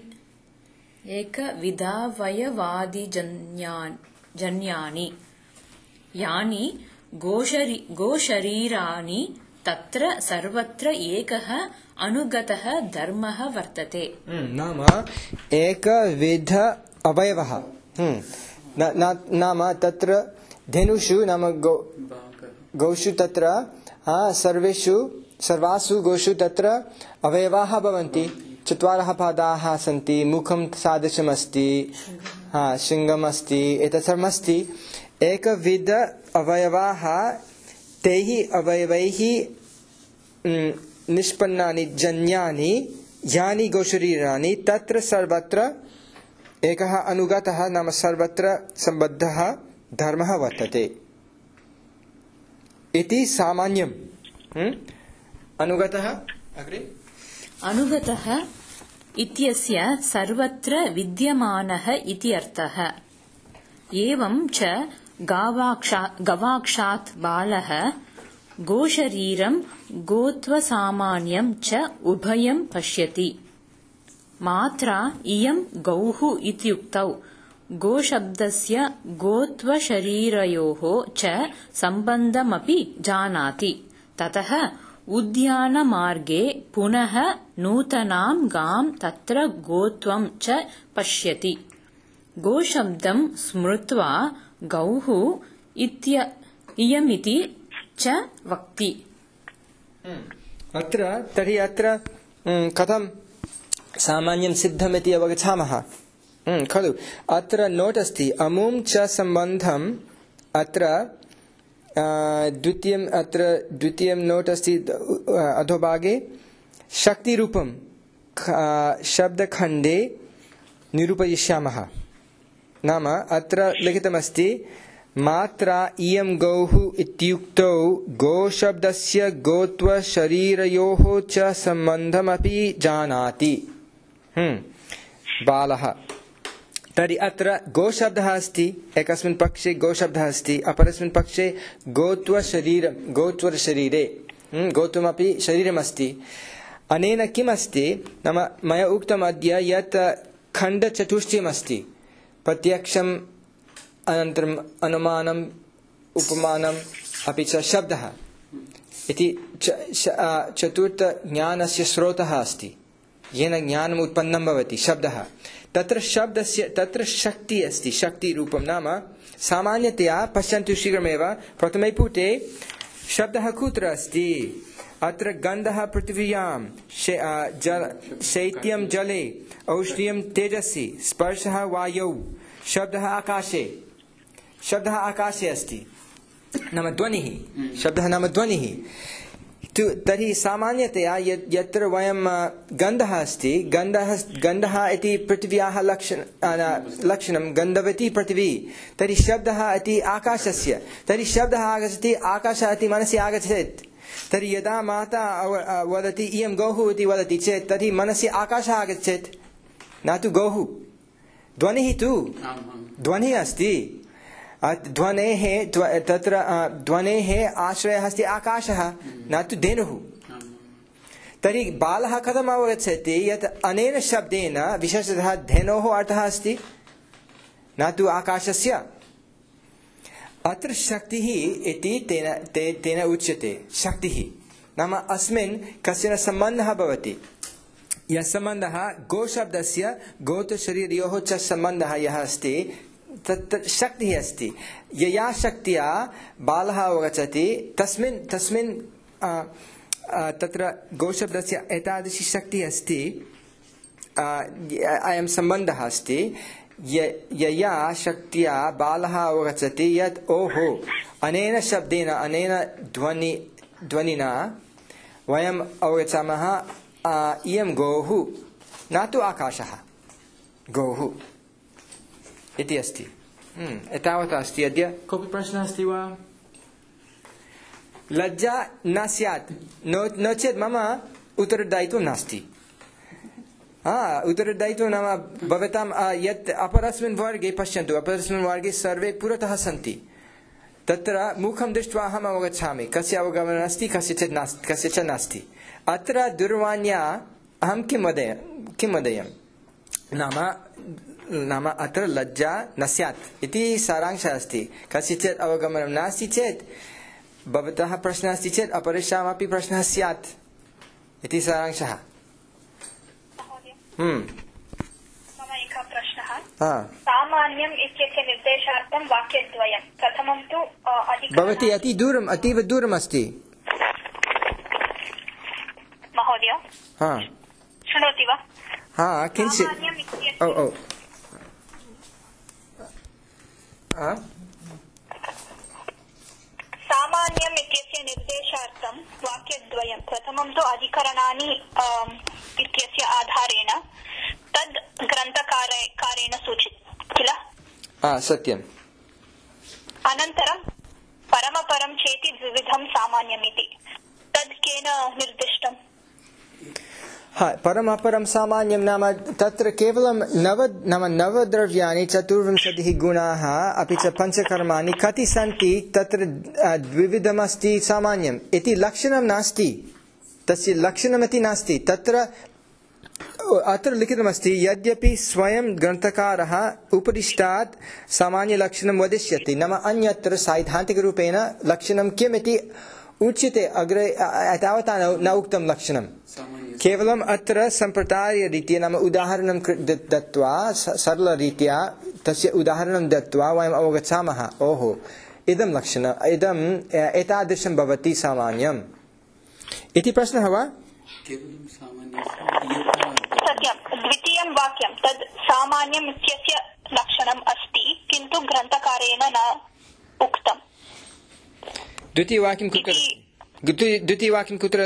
Speaker 7: एकविधावयवादिजन्यानि यानि गोशरी गोशरीराणि तत्र सर्वत्र एकः अनुगतः धर्मः वर्तते
Speaker 1: नाम एकविध अवयवः नाम तत्र धेनुषु नाम गौ गौषु तत्र सर्वेषु सर्वासु गोषु तत्र अवयवाः भवन्ति चत्वारः पादाः सन्ति मुखं सादृशमस्ति हा शृङ्गमस्ति एतत् सर्वमस्ति एकविध अवयवाः तैः अवयवैः निष्पन्नानि जन्यानि यानि गोशरीराणि तत्र सर्वत्र एकः अनुगतः नाम सर्वत्र सम्बद्धः धर्मः वर्तते इति सामान्यम् अनुगतः अग्रे
Speaker 7: अनुगतः इत्यस्य सर्वत्र विद्यमानः इति अर्थः एवं च गवाक्षात् बालः गोशरीरं गोत्वसामान्यं च उभयं पश्यति मात्रा इयं गौः इत्युक्तौ गोशब्दस्य गोत्वशरीरयोः च सम्बन्धमपि जानाति ततः उद्यानमार्गे पुनः नूतनां गां तत्र गोत्वं च पश्यति गोशब्दं स्मृत्वा गौः इयमिति च वक्ति
Speaker 1: अत्र तर्हि अत्र कथं सामान्यं सिद्धमिति अवगच्छामः खलु अत्र नोट् अस्ति अमुं च सम्बन्धम् अत्र द्वितीयम् अत्र द्वितीयं नोट् अस्ति अधोभागे शक्तिरूपं शब्दखण्डे निरूपयिष्यामः नाम अत्र लिखितमस्ति मात्रा इयं गौः इत्युक्तौ गोशब्दस्य गोत्वशरीरयोः च सम्बन्धमपि जानाति बालः तर्हि अत्र गोशब्दः अस्ति एकस्मिन् पक्षे गोशब्दः अस्ति अपरस्मिन् पक्षे गोत्वशरीरं गोत्वशरीरे गोत्वमपि शरीरमस्ति अनेन किम् अस्ति नाम मया उक्तम् अद्य यत् खण्डचतुष्टयमस्ति प्रत्यक्षम् अनन्तरम् अनुमानम् उपमानम् अपि च शब्दः इति चतुर्थज्ञानस्य स्रोतः अस्ति येन ज्ञानम् उत्पन्नं भवति शब्दः तत्र शब्दस्य तत्र शक्ति अस्ति शक्तिरूपं नाम सामान्यतया पश्यन्तु शीघ्रमेव प्रथमे पुटे शब्दः कुत्र अस्ति अत्र गन्धः पृथिव्यां शैत्यं जले औष्ण्यं तेजसि स्पर्शः वायौ शब्दः आकाशे शब्दः आकाशे अस्ति नाम ध्वनिः शब्दः नाम ध्वनिः तर्हि सामान्यतया यत्र वयं गन्धः अस्ति गन्धः गन्धः इति पृथिव्याः लक्षणं लक्षणं गन्धवती पृथिवी तर्हि शब्दः इति आकाशस्य तर्हि शब्दः आगच्छति आकाशः इति मनसि आगच्छेत् तर्हि यदा माता वदति इयं गौः इति वदति चेत् तर्हि मनसि आकाशः आगच्छेत् न तु गौः ध्वनिः तु ध्वनिः अस्ति ध्वनेः तत्र ध्वनेः आश्रयः अस्ति आकाशः न तु धेनुः तर्हि बालः कथम् अवगच्छति यत् अनेन शब्देन विशेषतः धेनोः अर्थः अस्ति न तु आकाशस्य अत्र शक्तिः इति तेन ते, तेन उच्यते शक्तिः नाम अस्मिन् कश्चन सम्बन्धः भवति यः सम्बन्धः गोशब्दस्य गोत्रशरीरयोः च सम्बन्धः यः अस्ति तत् शक्तिः अस्ति यया शक्त्या बालः अवगच्छति तस्मिन् तस्मिन् तत्र गोशब्दस्य एतादृशी शक्तिः अस्ति अयं सम्बन्धः अस्ति यया शक्त्या बालः अवगच्छति यत् ओहो अनेन शब्देन अनेन ध्वनि ध्वनिना वयम् अवगच्छामः इयं गौः न तु आकाशः गौः इति अस्ति एतावत् अस्ति अद्य कोऽपि प्रश्नः अस्ति वा लज्जा न स्यात् नो नो चेत् मम उत्तरदायित्वं नास्ति हा उत्तरदायित्वं नाम भवतां यत् अपरस्मिन् वर्गे पश्यन्तु अपरस्मिन् वर्गे सर्वे पुरतः सन्ति तत्र मुखं दृष्ट्वा अहम् अवगच्छामि कस्य अवगमनम् अस्ति कस्यचित् नास्ति कस्यचित् नास्ति अत्र दूरवाण्या अहं किं वदेय किं वदेयं नाम नाम अत्र लज्जा न स्यात् इति सारांशः अस्ति कस्यचित् अवगमनं नास्ति चेत् भवतः प्रश्नः अस्ति चेत् अपरेषामपि प्रश्नः स्यात् इति सारांशः
Speaker 5: मम एकः प्रश्नः सामान्यम् इत्यस्य निर्देशार्थं वाक्यद्वयं प्रथमं तु
Speaker 1: भवती अति दूरम् अतीव दूरम् अस्ति
Speaker 5: महोदय शृणोति वा
Speaker 1: हा किञ्चित् ओ ओ
Speaker 5: सामान्यम् इत्यस्य निर्देशार्थं वाक्यद्वयं प्रथमं तु अधिकरणानि इत्यस्य आधारेण तद् ग्रन्थकारेण सूचितं किल
Speaker 1: सत्यम्
Speaker 5: अनन्तरं परमपरं चेति द्विविधं सामान्यमिति तद् केन निर्दिष्टम्
Speaker 1: हा परमपरं सामान्यं नाम तत्र केवलं नव नाम नवद्रव्याणि चतुर्विंशतिः गुणाः अपि च पञ्चकर्माणि कति सन्ति तत्र द्विविधमस्ति सामान्यम् इति लक्षणं नास्ति तस्य लक्षणमिति नास्ति तत्र अत्र लिखितमस्ति यद्यपि स्वयं ग्रन्थकारः उपदिष्टात् सामान्यलक्षणं वदिष्यति नाम अन्यत्र सैद्धान्तिकरूपेण लक्षणं किम् इति उच्यते अग्रे एतावता न उक्तं लक्षणं केवलम् अत्र सम्प्रदायरीत्या नाम उदाहरणं दत्त्वा सरलरीत्या तस्य उदाहरणं दत्त्वा वयम् अवगच्छामः ओहो इदं लक्षणम् इदम् एतादृशं भवति सामान्यम् इति प्रश्नः वा
Speaker 5: सत्यं द्वितीयं वाक्यं तद् सामान्यम् इत्यस्य लक्षणम् अस्ति किन्तु ग्रन्थकारेण न उक्तम्
Speaker 1: द्वितीयवाक्यं कुत्र द्वितीयवाक्यं कुत्र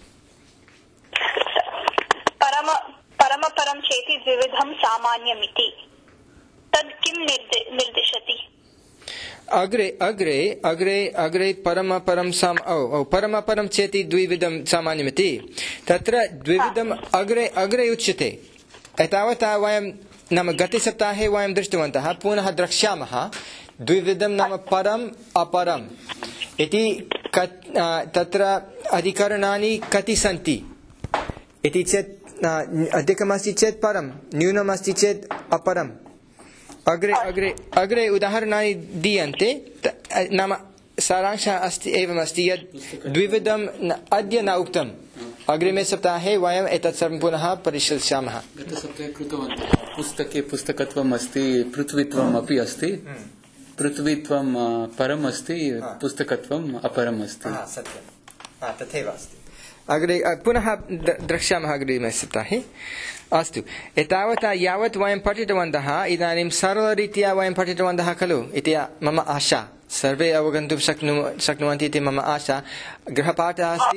Speaker 5: परम परमपरं चेति द्विविधं सामान्यमिति तद् किं निर्दिशति
Speaker 1: अग्रे अग्रे अग्रे अग्रे परमपरं साम ओ ओ परमपरं चेति द्विविधं सामान्यमिति तत्र द्विविधम् अग्रे अग्रे उच्यते एतावता वयं नाम गतसप्ताहे वयं दृष्टवन्तः पुनः द्रक्ष्यामः द्विविधं नाम परम् अपरम् इति तत्र अधिकरणानि कति सन्ति इति चेत् अधिकमस्ति चेत् परं न्यूनमस्ति चेत् अपरम् अग्रे अग्रे अग्रे उदाहरणानि दीयन्ते नाम सारांशः अस्ति एवमस्ति यत् द्विविधम् अद्य न उक्तं अग्रिमे सप्ताहे वयम् एतत् सर्वं पुनः परिशीलिष्यामः।
Speaker 3: गतसप्ताहे कृतवन्तः पुस्तके पुस्तकत्वम् अस्ति, पृथ्वीत्वम् अपि अस्ति। पृथ्वीत्वं परम् अस्ति, पुस्तकत्वम् अपरम् अस्ति।
Speaker 1: सत्यं तथैव अस्ति। अग्रे पुनः द्रक्ष्यामः अग्रिमे सप्ताहे। अस्तु, एतावता यावत् वयं पठितवन्तः इदानीं सरलरीत्या वयं पठितवन्तः खलु इति मम आशा। सर्वे अवगन्तुं शक्नु शक्नुवन्ति इति मम आशा। गृहपाठः अस्ति।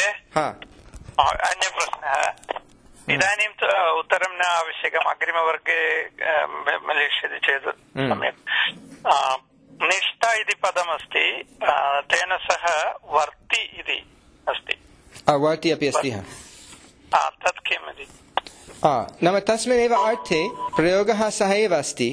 Speaker 6: अन्य प्रश्नः, इदानीं तु उत्तरं न आवश्यकम्, अग्रिमवर्गे मिलिष्यति चेत् सम्यक्। निष्ठा इति पदमस्ति, तेन सह वर्ति इति अस्ति।
Speaker 1: वर्ति अपि अस्ति।
Speaker 6: तत् किम् इति?
Speaker 1: नाम तस्मिन्नेव अर्थे प्रयोगः सह एव अस्ति।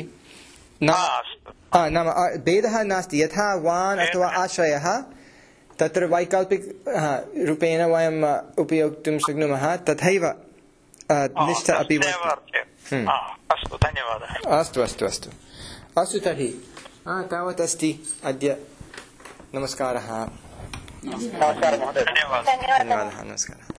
Speaker 1: नाम भेदः नास्ति। यथा वान् अथवा आश्रयः तत्र वैकल्पिक रूपेण वयम् उपयोक्तुं शक्नुमः, तथैव निष्ठा अपि।
Speaker 6: अस्तु, धन्यवादः।
Speaker 1: अस्तु अस्तु अस्तु अस्तु तर्हि तावत् अस्ति अद्य। नमस्कारः।
Speaker 2: नमस्कारः महोदय।
Speaker 1: धन्यवादः। नमस्कारः।